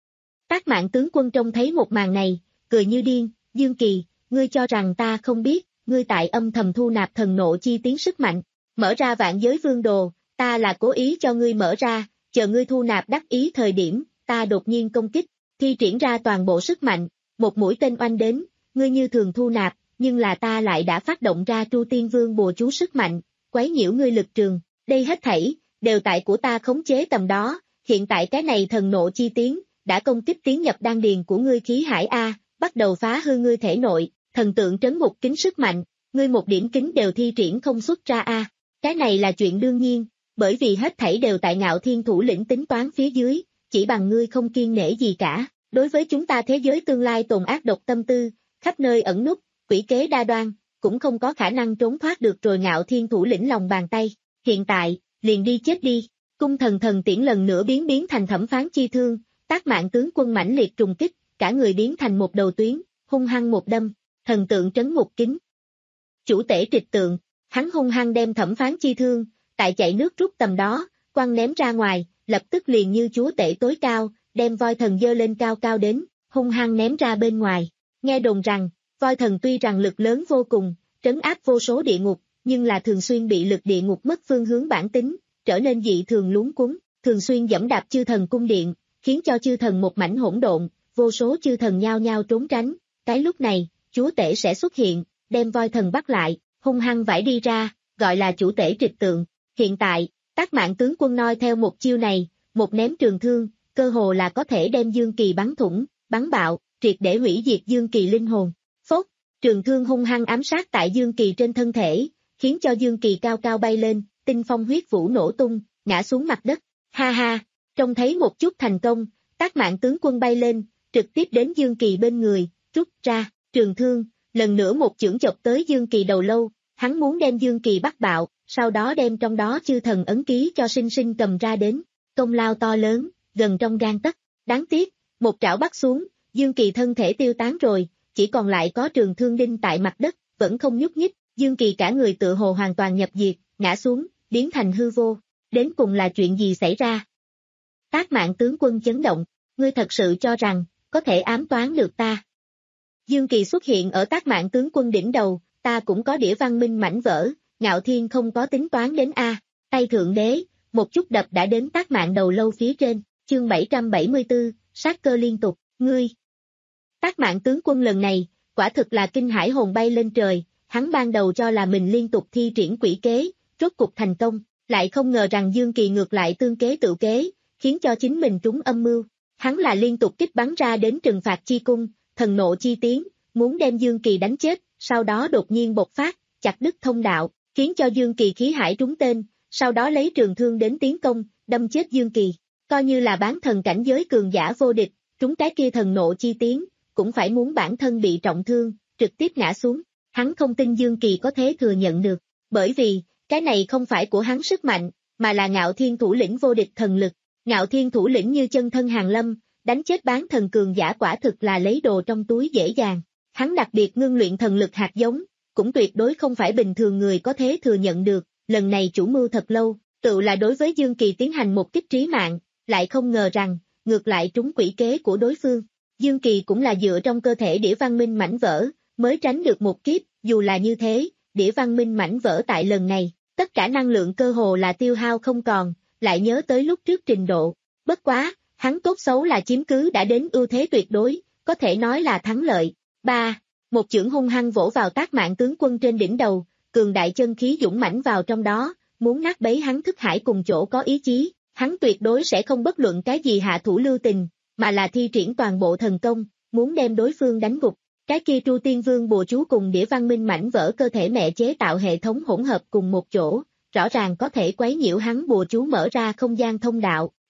Tác Mạng tướng quân trông thấy một màn này, cười như điên, Dương Kỳ, ngươi cho rằng ta không biết, ngươi tại âm thầm thu nạp thần nộ chi tiến sức mạnh, mở ra vạn giới vương đồ, ta là cố ý cho ngươi mở ra, chờ ngươi thu nạp đắc ý thời điểm, ta đột nhiên công kích, thi triển ra toàn bộ sức mạnh, một mũi tên oanh đến, ngươi như thường thu nạp, nhưng là ta lại đã phát động ra Tru Tiên Vương bùa chú sức mạnh, quấy nhiễu ngươi lực trường, đây hết thảy, đều tại của ta khống chế tầm đó, hiện tại cái này thần nộ chi tiến, đã công kích tiến nhập đan điền của ngươi khí hải A, bắt đầu phá hư ngươi thể nội, thần tượng trấn ngục kính sức mạnh, ngươi một điểm kính đều thi triển không xuất ra A, cái này là chuyện đương nhiên, bởi vì hết thảy đều tại Ngạo Thiên thủ lĩnh tính toán phía dưới, chỉ bằng ngươi không kiêng nể gì cả, đối với chúng ta thế giới tương lai tồn ác độc tâm tư, khắp nơi ẩn núp, quỷ kế đa đoan, cũng không có khả năng trốn thoát được rồi Ngạo Thiên thủ lĩnh lòng bàn tay, hiện tại, liền đi chết đi, cung thần thần tiễn lần nữa biến biến thành thẩm phán chi thương, Tác Mạng tướng quân mãnh liệt trùng kích, cả người biến thành một đầu tuyến, hung hăng một đâm, thần tượng trấn ngục kính. Chủ tể trịch tượng, hắn hung hăng đem thẩm phán chi thương, tại chạy nước rút tầm đó, quăng ném ra ngoài, lập tức liền như chúa tể tối cao, đem voi thần dơ lên cao cao đến, hung hăng ném ra bên ngoài. Nghe đồn rằng, voi thần tuy rằng lực lớn vô cùng, trấn áp vô số địa ngục, nhưng là thường xuyên bị lực địa ngục mất phương hướng bản tính, trở nên dị thường luống cuống, thường xuyên dẫm đạp chư thần cung điện, khiến cho chư thần một mảnh hỗn độn, vô số chư thần nhao nhao trốn tránh. Cái lúc này, chúa tể sẽ xuất hiện, đem voi thần bắt lại, hung hăng vải đi ra, gọi là chủ tể trịch tượng. Hiện tại, Tác Mạng tướng quân noi theo một chiêu này, một ném trường thương, cơ hồ là có thể đem Dương Kỳ bắn thủng, bắn bạo, triệt để hủy diệt Dương Kỳ linh hồn. Phốt, trường thương hung hăng ám sát tại Dương Kỳ trên thân thể, khiến cho Dương Kỳ cao cao bay lên, tinh phong huyết vũ nổ tung, ngã xuống mặt đất. Ha ha, trông thấy một chút thành công, Tác Mạng tướng quân bay lên, trực tiếp đến Dương Kỳ bên người, rút ra, trường thương, lần nữa một chưởng chọc tới Dương Kỳ đầu lâu, hắn muốn đem Dương Kỳ bắt bạo, sau đó đem trong đó chư thần ấn ký cho sinh sinh cầm ra đến, công lao to lớn, gần trong gang tấc, đáng tiếc, một trảo bắt xuống, Dương Kỳ thân thể tiêu tán rồi, chỉ còn lại có trường thương đinh tại mặt đất, vẫn không nhúc nhích, Dương Kỳ cả người tự hồ hoàn toàn nhập diệt, ngã xuống, biến thành hư vô, đến cùng là chuyện gì xảy ra? Tác Mạng tướng quân chấn động, ngươi thật sự cho rằng, có thể ám toán được ta? Dương Kỳ xuất hiện ở Tác Mạng tướng quân đỉnh đầu, ta cũng có đĩa văn minh mảnh vỡ, Ngạo Thiên không có tính toán đến A, tay thượng đế, một chút đập đã đến Tác Mạng đầu lâu phía trên, chương bảy trăm bảy mươi tư, sát cơ liên tục, ngươi. Tác Mạng tướng quân lần này, quả thực là kinh hãi hồn bay lên trời, hắn ban đầu cho là mình liên tục thi triển quỷ kế, rốt cục thành công, lại không ngờ rằng Dương Kỳ ngược lại tương kế tự kế, khiến cho chính mình trúng âm mưu. Hắn là liên tục kích bắn ra đến trừng phạt chi cung, thần nộ chi tiến, muốn đem Dương Kỳ đánh chết, sau đó đột nhiên bộc phát, chặt đứt thông đạo, khiến cho Dương Kỳ khí hải trúng tên, sau đó lấy trường thương đến tiến công, đâm chết Dương Kỳ. Coi như là bán thần cảnh giới cường giả vô địch, trúng cái kia thần nộ chi tiến, cũng phải muốn bản thân bị trọng thương, trực tiếp ngã xuống. Hắn không tin Dương Kỳ có thể thừa nhận được, bởi vì, cái này không phải của hắn sức mạnh, mà là Ngạo Thiên thủ lĩnh vô địch thần lực. Ngạo Thiên thủ lĩnh như chân thân hàng lâm, đánh chết bán thần cường giả quả thực là lấy đồ trong túi dễ dàng. Hắn đặc biệt ngưng luyện thần lực hạt giống, cũng tuyệt đối không phải bình thường người có thể thừa nhận được, lần này chủ mưu thật lâu, tự là đối với Dương Kỳ tiến hành một kích trí mạng, lại không ngờ rằng, ngược lại trúng quỷ kế của đối phương. Dương Kỳ cũng là dựa trong cơ thể đĩa văn minh mảnh vỡ, mới tránh được một kiếp, dù là như thế, đĩa văn minh mảnh vỡ tại lần này, tất cả năng lượng cơ hồ là tiêu hao không còn, lại nhớ tới lúc trước trình độ. Bất quá, hắn tốt xấu là chiếm cứ đã đến ưu thế tuyệt đối, có thể nói là thắng lợi. ba. Một chưởng hung hăng vỗ vào Tác Mạng tướng quân trên đỉnh đầu, cường đại chân khí dũng mãnh vào trong đó, muốn nát bấy hắn thức hải cùng chỗ có ý chí, hắn tuyệt đối sẽ không bất luận cái gì hạ thủ lưu tình, mà là thi triển toàn bộ thần công, muốn đem đối phương đánh gục. Cái kia Tru Tiên Vương bùa chú cùng đĩa văn minh mảnh vỡ cơ thể mẹ chế tạo hệ thống hỗn hợp cùng một chỗ, rõ ràng có thể quấy nhiễu hắn bùa chú mở ra không gian thông đạo,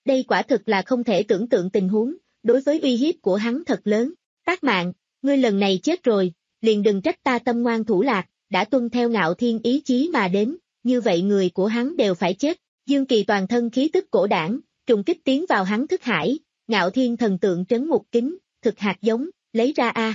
Đây quả thực là không thể tưởng tượng tình huống, đối với uy hiếp của hắn thật lớn. Tác Mạn, ngươi lần này chết rồi, liền đừng trách ta tâm ngoan thủ lạc, đã tuân theo Ngạo Thiên ý chí mà đến, như vậy người của hắn đều phải chết. Dương Kỳ toàn thân khí tức cổ đảng, trùng kích tiến vào hắn thức hải, Ngạo Thiên thần tượng trấn ngục kính, thực hạt giống, lấy ra a.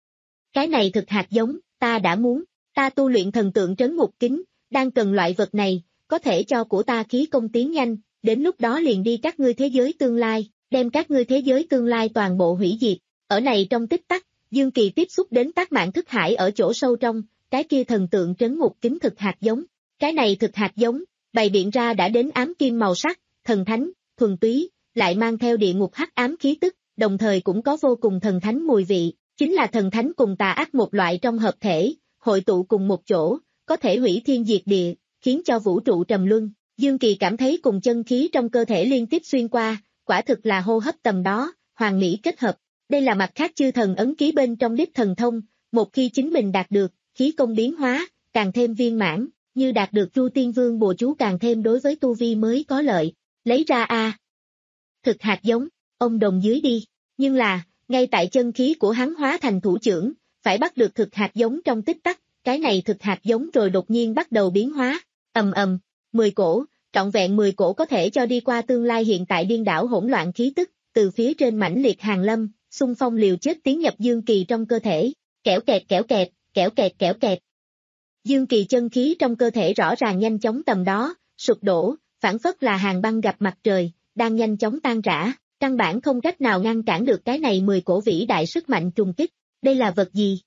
Cái này thực hạt giống, ta đã muốn, ta tu luyện thần tượng trấn ngục kính, đang cần loại vật này, có thể cho của ta khí công tiến nhanh, đến lúc đó liền đi các ngươi thế giới tương lai, đem các ngươi thế giới tương lai toàn bộ hủy diệt. Ở này trong tích tắc, Dương Kỳ tiếp xúc đến Tác Mạn thức hải ở chỗ sâu trong, cái kia thần tượng trấn ngục kính thực hạt giống. Cái này thực hạt giống, bày biện ra đã đến ám kim màu sắc, thần thánh, thuần túy, lại mang theo địa ngục hắc ám khí tức, đồng thời cũng có vô cùng thần thánh mùi vị, chính là thần thánh cùng tà ác một loại trong hợp thể, hội tụ cùng một chỗ, có thể hủy thiên diệt địa, khiến cho vũ trụ trầm luân. Dương Kỳ cảm thấy cùng chân khí trong cơ thể liên tiếp xuyên qua, quả thực là hô hấp tầm đó, hoàn mỹ kết hợp. Đây là mặt khác chư thần ấn ký bên trong đích thần thông, một khi chính mình đạt được, khí công biến hóa, càng thêm viên mãn, như đạt được Chu Tiên Vương bùa chú càng thêm đối với tu vi mới có lợi. Lấy ra a. Thực hạt giống, ông đồng dưới đi, nhưng là, ngay tại chân khí của hắn hóa thành thủ trưởng, phải bắt được thực hạt giống trong tích tắc, cái này thực hạt giống rồi đột nhiên bắt đầu biến hóa, ầm ầm, mười cổ, trọn vẹn mười cổ có thể cho đi qua tương lai hiện tại điên đảo hỗn loạn khí tức, từ phía trên mãnh liệt hàng lâm, xung phong liều chết tiến nhập Dương Kỳ trong cơ thể, kẽo kẹt kẽo kẹt, kẽo kẹt kẽo kẹt. Dương Kỳ chân khí trong cơ thể rõ ràng nhanh chóng tầm đó, sụp đổ, phản phất là hàng băng gặp mặt trời, đang nhanh chóng tan rã, căn bản không cách nào ngăn cản được cái này mười cổ vĩ đại sức mạnh trùng kích. Đây là vật gì?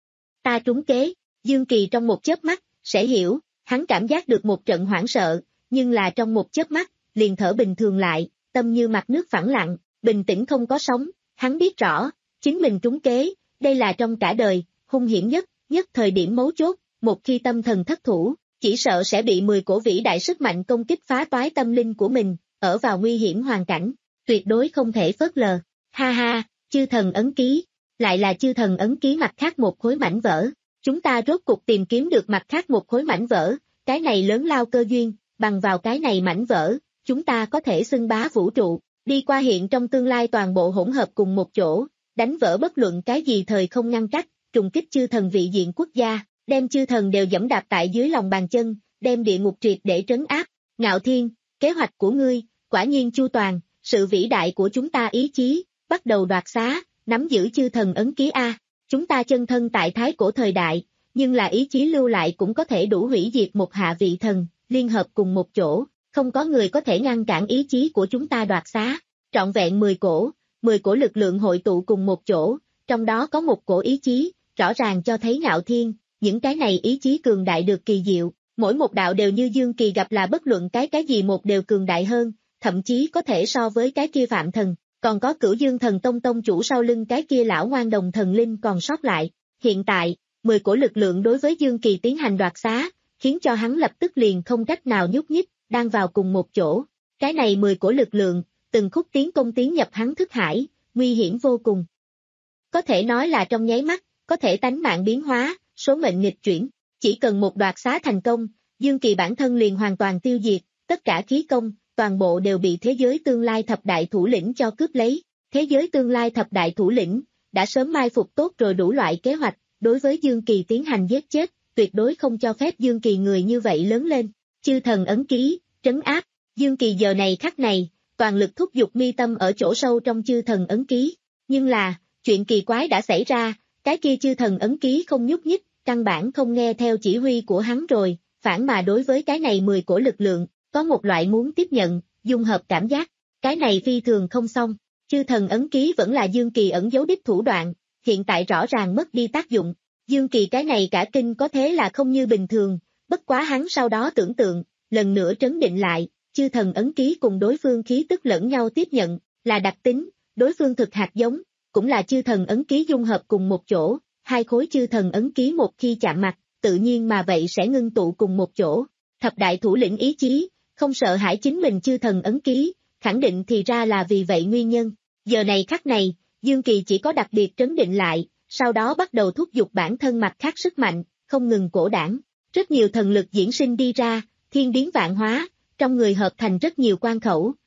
Ta trúng kế, Dương Kỳ trong một chớp mắt, sẽ hiểu, hắn cảm giác được một trận hoảng sợ, nhưng là trong một chớp mắt, liền thở bình thường lại, tâm như mặt nước phẳng lặng, bình tĩnh không có sóng, hắn biết rõ, chính mình trúng kế, đây là trong cả đời, hung hiểm nhất, nhất thời điểm mấu chốt, một khi tâm thần thất thủ, chỉ sợ sẽ bị mười cổ vĩ đại sức mạnh công kích phá toái tâm linh của mình, ở vào nguy hiểm hoàn cảnh, tuyệt đối không thể phớt lờ. Ha ha, chư thần ấn ký, lại là chư thần ấn ký mặt khác một khối mảnh vỡ, chúng ta rốt cục tìm kiếm được mặt khác một khối mảnh vỡ, cái này lớn lao cơ duyên, bằng vào cái này mảnh vỡ, chúng ta có thể xưng bá vũ trụ, đi qua hiện trong tương lai toàn bộ hỗn hợp cùng một chỗ, đánh vỡ bất luận cái gì thời không ngăn cách, trùng kích chư thần vị diện quốc gia, đem chư thần đều dẫm đạp tại dưới lòng bàn chân, đem địa ngục triệt để trấn áp. Ngạo Thiên, kế hoạch của ngươi, quả nhiên chu toàn, sự vĩ đại của chúng ta ý chí, bắt đầu đoạt xá, nắm giữ chư thần ấn ký A. Chúng ta chân thân tại thái cổ thời đại, nhưng là ý chí lưu lại cũng có thể đủ hủy diệt một hạ vị thần, liên hợp cùng một chỗ, không có người có thể ngăn cản ý chí của chúng ta đoạt xá. Trọn vẹn mười cổ, mười cổ lực lượng hội tụ cùng một chỗ, trong đó có một cổ ý chí, rõ ràng cho thấy Ngạo Thiên, những cái này ý chí cường đại được kỳ diệu, mỗi một đạo đều như Dương Kỳ gặp là bất luận cái cái gì một đều cường đại hơn, thậm chí có thể so với cái kia Phạm Thần, còn có Cửu Dương Thần Tông tông chủ sau lưng cái kia lão ngoan đồng thần linh còn sót lại. Hiện tại, mười cổ lực lượng đối với Dương Kỳ tiến hành đoạt xá, khiến cho hắn lập tức liền không cách nào nhúc nhích, đang vào cùng một chỗ. Cái này mười cổ lực lượng, từng khúc tiến công tiến nhập hắn thức hải, nguy hiểm vô cùng. Có thể nói là trong nháy mắt, có thể tánh mạng biến hóa, số mệnh nghịch chuyển, chỉ cần một đoạt xá thành công, Dương Kỳ bản thân liền hoàn toàn tiêu diệt, tất cả khí công, toàn bộ đều bị thế giới tương lai thập đại thủ lĩnh cho cướp lấy. Thế giới tương lai thập đại thủ lĩnh, đã sớm mai phục tốt rồi đủ loại kế hoạch, đối với Dương Kỳ tiến hành giết chết, tuyệt đối không cho phép Dương Kỳ người như vậy lớn lên. Chư thần ấn ký, trấn áp, Dương Kỳ giờ này khắc này, toàn lực thúc giục mi tâm ở chỗ sâu trong chư thần ấn ký. Nhưng là, chuyện kỳ quái đã xảy ra, cái kia chư thần ấn ký không nhúc nhích, căn bản không nghe theo chỉ huy của hắn rồi, phản mà đối với cái này mười cổ lực lượng, có một loại muốn tiếp nhận, dung hợp cảm giác, cái này phi thường không xong. Chư thần ấn ký vẫn là Dương Kỳ ẩn giấu đích thủ đoạn, hiện tại rõ ràng mất đi tác dụng. Dương Kỳ cái này cả kinh có thế là không như bình thường, bất quá hắn sau đó tưởng tượng, lần nữa trấn định lại, chư thần ấn ký cùng đối phương khí tức lẫn nhau tiếp nhận, là đặc tính, đối phương thực hạt giống, cũng là chư thần ấn ký dung hợp cùng một chỗ, hai khối chư thần ấn ký một khi chạm mặt, tự nhiên mà vậy sẽ ngưng tụ cùng một chỗ. Thập đại thủ lĩnh ý chí, không sợ hãi chính mình chư thần ấn ký, khẳng định thì ra là vì vậy nguyên nhân. Giờ này khắc này, Dương Kỳ chỉ có đặc biệt trấn định lại, sau đó bắt đầu thúc giục bản thân mặt khác sức mạnh, không ngừng cổ đảng. Rất nhiều thần lực diễn sinh đi ra, thiên biến vạn hóa, trong người hợp thành rất nhiều quan khẩu,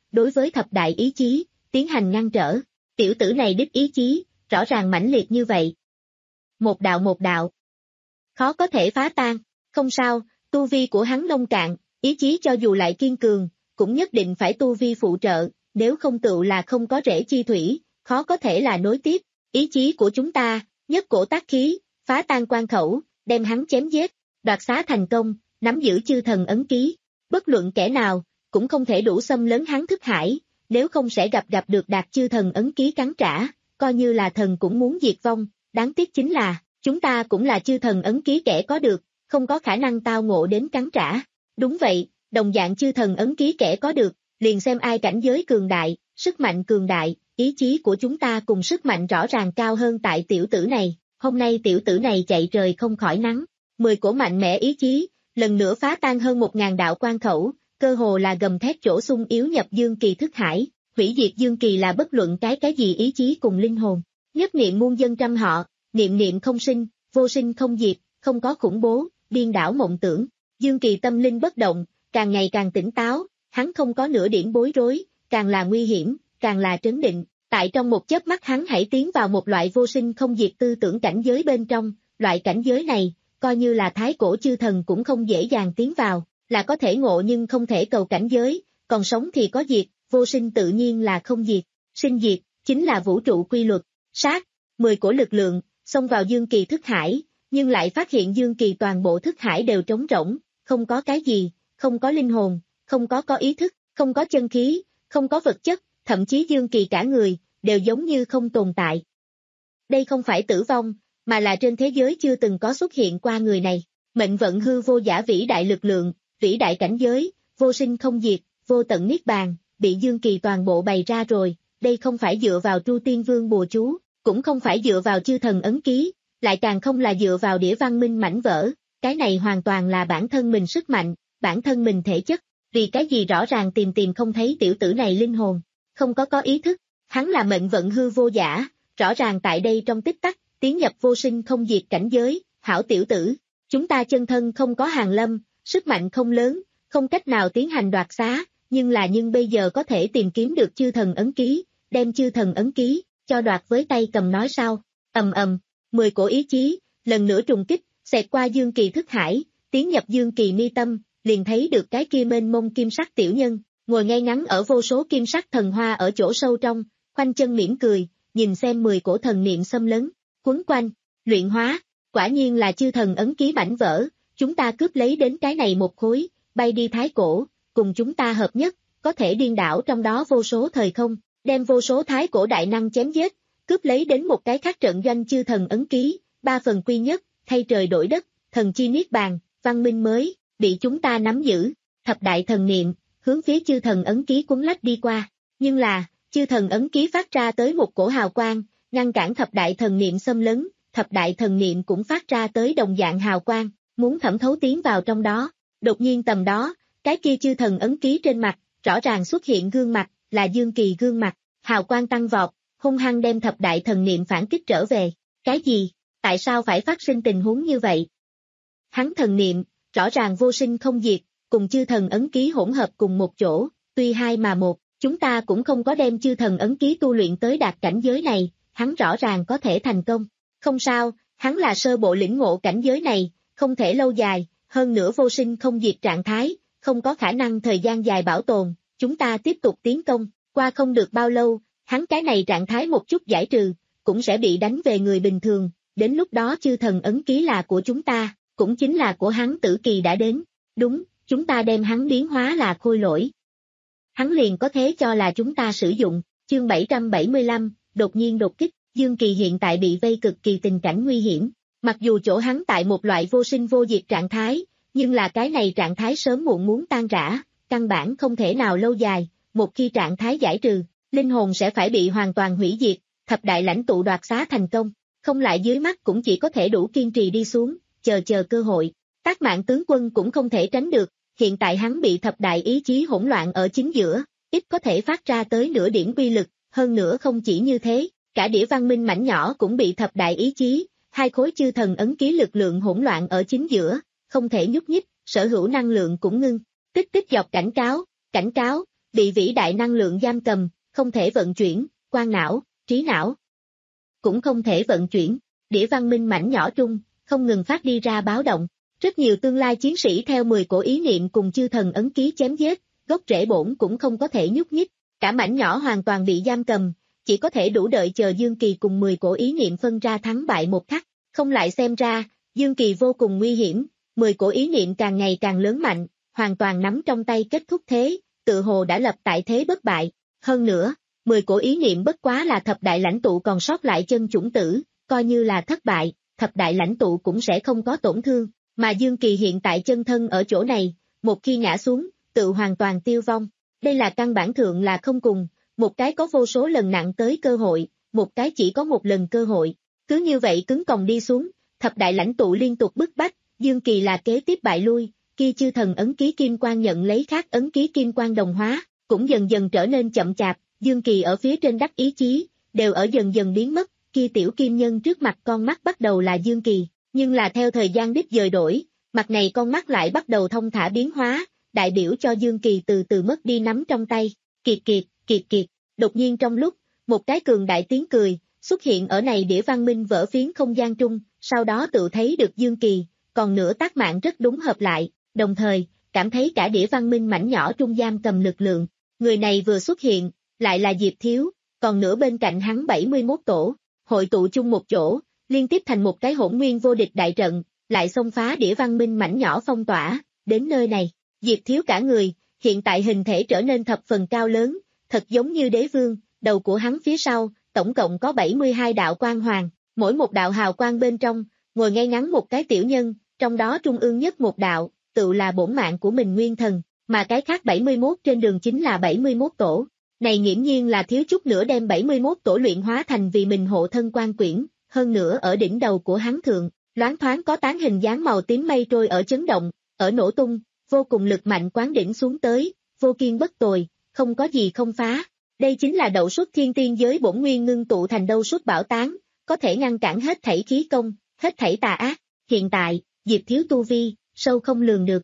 đối với thập đại ý chí, tiến hành ngăn trở. Tiểu tử này đích ý chí, rõ ràng mãnh liệt như vậy. Một đạo một đạo. Khó có thể phá tan, không sao, tu vi của hắn nông cạn, ý chí cho dù lại kiên cường, cũng nhất định phải tu vi phụ trợ, nếu không tựu là không có rễ chi thủy, khó có thể là nối tiếp. Ý chí của chúng ta, nhất cổ tác khí, phá tan quan khẩu, đem hắn chém giết, đoạt xá thành công, nắm giữ chư thần ấn ký. Bất luận kẻ nào, cũng không thể đủ xâm lấn hắn thức hải, nếu không sẽ gặp gặp được đạt chư thần ấn ký cắn trả, coi như là thần cũng muốn diệt vong. Đáng tiếc chính là, chúng ta cũng là chư thần ấn ký kẻ có được, không có khả năng tao ngộ đến cắn trả. Đúng vậy, đồng dạng chư thần ấn ký kẻ có được, liền xem ai cảnh giới cường đại, sức mạnh cường đại, ý chí của chúng ta cùng sức mạnh rõ ràng cao hơn tại tiểu tử này. Hôm nay tiểu tử này chạy trời không khỏi nắng, mười cổ mạnh mẽ ý chí, lần nữa phá tan hơn một ngàn đạo quan khẩu, cơ hồ là gầm thét chỗ xung yếu nhập dương kỳ thức hải, hủy diệt dương kỳ là bất luận cái cái gì ý chí cùng linh hồn. Nhất niệm muôn dân trăm họ, niệm niệm không sinh, vô sinh không diệt, không có khủng bố, điên đảo mộng tưởng. Dương kỳ tâm linh bất động, càng ngày càng tỉnh táo, hắn không có nửa điểm bối rối, càng là nguy hiểm, càng là trấn định. Tại trong một chớp mắt hắn hãy tiến vào một loại vô sinh không diệt tư tưởng cảnh giới bên trong, loại cảnh giới này, coi như là thái cổ chư thần cũng không dễ dàng tiến vào, là có thể ngộ nhưng không thể cầu cảnh giới, còn sống thì có diệt, vô sinh tự nhiên là không diệt, sinh diệt, chính là vũ trụ quy luật. Sát, mười cổ lực lượng, xông vào dương kỳ thức hải, nhưng lại phát hiện dương kỳ toàn bộ thức hải đều trống rỗng, không có cái gì, không có linh hồn, không có có ý thức, không có chân khí, không có vật chất, thậm chí dương kỳ cả người, đều giống như không tồn tại. Đây không phải tử vong, mà là trên thế giới chưa từng có xuất hiện qua người này. Mệnh vận hư vô giả vĩ đại lực lượng, vĩ đại cảnh giới, vô sinh không diệt, vô tận niết bàn, bị dương kỳ toàn bộ bày ra rồi. Đây không phải dựa vào Tru Tiên Vương bùa chú, cũng không phải dựa vào chư thần ấn ký, lại càng không là dựa vào đĩa văn minh mảnh vỡ. Cái này hoàn toàn là bản thân mình sức mạnh, bản thân mình thể chất. Vì cái gì rõ ràng tìm tìm không thấy tiểu tử này linh hồn, không có có ý thức. Hắn là mệnh vận hư vô giả, rõ ràng tại đây trong tích tắc, tiến nhập vô sinh không diệt cảnh giới. Hảo tiểu tử, chúng ta chân thân không có hàng lâm, sức mạnh không lớn, không cách nào tiến hành đoạt xá, nhưng là nhưng bây giờ có thể tìm kiếm được chư thần ấn ký, đem chư thần ấn ký, cho đoạt với tay cầm nói sao. Ầm ầm, mười cổ ý chí, lần nữa trùng kích, xẹt qua dương kỳ thức hải, tiến nhập dương kỳ mi tâm, liền thấy được cái kia mênh mông kim sắc tiểu nhân, ngồi ngay ngắn ở vô số kim sắc thần hoa ở chỗ sâu trong, khoanh chân mỉm cười, nhìn xem mười cổ thần niệm xâm lấn, quấn quanh, luyện hóa, quả nhiên là chư thần ấn ký mảnh vỡ, chúng ta cướp lấy đến cái này một khối, bay đi thái cổ, cùng chúng ta hợp nhất, có thể điên đảo trong đó vô số thời không, đem vô số thái cổ đại năng chém giết, cướp lấy đến một cái khác trận doanh chư thần ấn ký, ba phần quy nhất, thay trời đổi đất, thần chi niết bàn, văn minh mới, bị chúng ta nắm giữ, thập đại thần niệm, hướng phía chư thần ấn ký cuốn lách đi qua, nhưng là, chư thần ấn ký phát ra tới một cổ hào quang, ngăn cản thập đại thần niệm xâm lấn, thập đại thần niệm cũng phát ra tới đồng dạng hào quang, muốn thẩm thấu tiến vào trong đó. Đột nhiên tầm đó, cái kia chư thần ấn ký trên mặt, rõ ràng xuất hiện gương mặt, là dương kỳ gương mặt, hào quang tăng vọt, hung hăng đem thập đại thần niệm phản kích trở về. Cái gì? Tại sao phải phát sinh tình huống như vậy? Hắn thần niệm, rõ ràng vô sinh không diệt, cùng chư thần ấn ký hỗn hợp cùng một chỗ, tuy hai mà một, chúng ta cũng không có đem chư thần ấn ký tu luyện tới đạt cảnh giới này, hắn rõ ràng có thể thành công. Không sao, hắn là sơ bộ lĩnh ngộ cảnh giới này, không thể lâu dài, hơn nữa vô sinh không diệt trạng thái, không có khả năng thời gian dài bảo tồn, chúng ta tiếp tục tiến công, qua không được bao lâu, hắn cái này trạng thái một chút giải trừ, cũng sẽ bị đánh về người bình thường, đến lúc đó chư thần ấn ký là của chúng ta, cũng chính là của hắn tử kỳ đã đến, đúng, chúng ta đem hắn biến hóa là khôi lỗi. Hắn liền có thế cho là chúng ta sử dụng, chương bảy trăm bảy mươi lăm, đột nhiên đột kích, Dương Kỳ hiện tại bị vây cực kỳ tình cảnh nguy hiểm, mặc dù chỗ hắn tại một loại vô sinh vô diệt trạng thái, nhưng là cái này trạng thái sớm muộn muốn tan rã, căn bản không thể nào lâu dài, một khi trạng thái giải trừ, linh hồn sẽ phải bị hoàn toàn hủy diệt, thập đại lãnh tụ đoạt xá thành công, không lại dưới mắt cũng chỉ có thể đủ kiên trì đi xuống, chờ chờ cơ hội, Tác Mạng tướng quân cũng không thể tránh được, hiện tại hắn bị thập đại ý chí hỗn loạn ở chính giữa, ít có thể phát ra tới nửa điểm uy lực, hơn nữa không chỉ như thế, cả đĩa văn minh mảnh nhỏ cũng bị thập đại ý chí, hai khối chư thần ấn ký lực lượng hỗn loạn ở chính giữa, không thể nhúc nhích, sở hữu năng lượng cũng ngưng, tích tích dọc cảnh cáo, cảnh cáo, bị vĩ đại năng lượng giam cầm, không thể vận chuyển, quan não, trí não cũng không thể vận chuyển. Đĩa văn minh mảnh nhỏ trung, không ngừng phát đi ra báo động. Rất nhiều tương lai chiến sĩ theo mười cổ ý niệm cùng chư thần ấn ký chém giết, gốc rễ bổn cũng không có thể nhúc nhích. Cả mảnh nhỏ hoàn toàn bị giam cầm, chỉ có thể đủ đợi chờ Dương Kỳ cùng mười cổ ý niệm phân ra thắng bại một khắc. Không lại xem ra, Dương Kỳ vô cùng nguy hiểm, mười cổ ý niệm càng ngày càng lớn mạnh, hoàn toàn nắm trong tay kết thúc thế, tự hồ đã lập tại thế bất bại. Hơn nữa, mười cổ ý niệm bất quá là thập đại lãnh tụ còn sót lại chân chủng tử, coi như là thất bại, thập đại lãnh tụ cũng sẽ không có tổn thương, mà Dương Kỳ hiện tại chân thân ở chỗ này, một khi ngã xuống, tự hoàn toàn tiêu vong. Đây là căn bản thượng là không cùng, một cái có vô số lần nặng tới cơ hội, một cái chỉ có một lần cơ hội. Cứ như vậy cứng còng đi xuống, thập đại lãnh tụ liên tục bức bách, Dương Kỳ là kế tiếp bại lui, kia chư thần ấn ký kim quang nhận lấy khác ấn ký kim quang đồng hóa, cũng dần dần trở nên chậm chạp, Dương Kỳ ở phía trên đắc ý chí, đều ở dần dần biến mất, kia tiểu kim nhân trước mặt con mắt bắt đầu là Dương Kỳ, nhưng là theo thời gian đích dời đổi, mặt này con mắt lại bắt đầu thông thả biến hóa, đại biểu cho Dương Kỳ từ từ mất đi nắm trong tay, kiệt kiệt, kiệt kiệt, đột nhiên trong lúc, một cái cường đại tiếng cười, xuất hiện ở này đĩa văn minh vỡ phiến không gian trung, sau đó tự thấy được Dương Kỳ, còn nữa tác mạng rất đúng hợp lại, đồng thời, cảm thấy cả đĩa văn minh mảnh nhỏ trung giam cầm lực lượng, người này vừa xuất hiện, lại là Diệp Thiếu, còn nữa bên cạnh hắn bảy mươi mốt tổ, hội tụ chung một chỗ, liên tiếp thành một cái hỗn nguyên vô địch đại trận, lại xông phá đĩa văn minh mảnh nhỏ phong tỏa, đến nơi này, Diệp Thiếu cả người, hiện tại hình thể trở nên thập phần cao lớn, thật giống như đế vương, đầu của hắn phía sau, tổng cộng có bảy mươi hai đạo quang hoàng, mỗi một đạo hào quang bên trong, ngồi ngay ngắn một cái tiểu nhân, trong đó trung ương nhất một đạo, tự là bổn mạng của mình nguyên thần, mà cái khác bảy mươi mốt trên đường chính là bảy mươi mốt tổ. Này nghiễm nhiên là thiếu chút nữa đem bảy mươi mốt tổ luyện hóa thành vì mình hộ thân quan quyển, hơn nữa ở đỉnh đầu của hắn thượng, loáng thoáng có tán hình dáng màu tím mây trôi ở chấn động, ở nổ tung, vô cùng lực mạnh quán đỉnh xuống tới, vô kiên bất tồi, không có gì không phá. Đây chính là đậu xuất thiên tiên giới bổn nguyên ngưng tụ thành đâu xuất bảo tán, có thể ngăn cản hết thảy khí công, hết thảy tà ác. Hiện tại, Diệp Thiếu tu vi, sâu không lường được.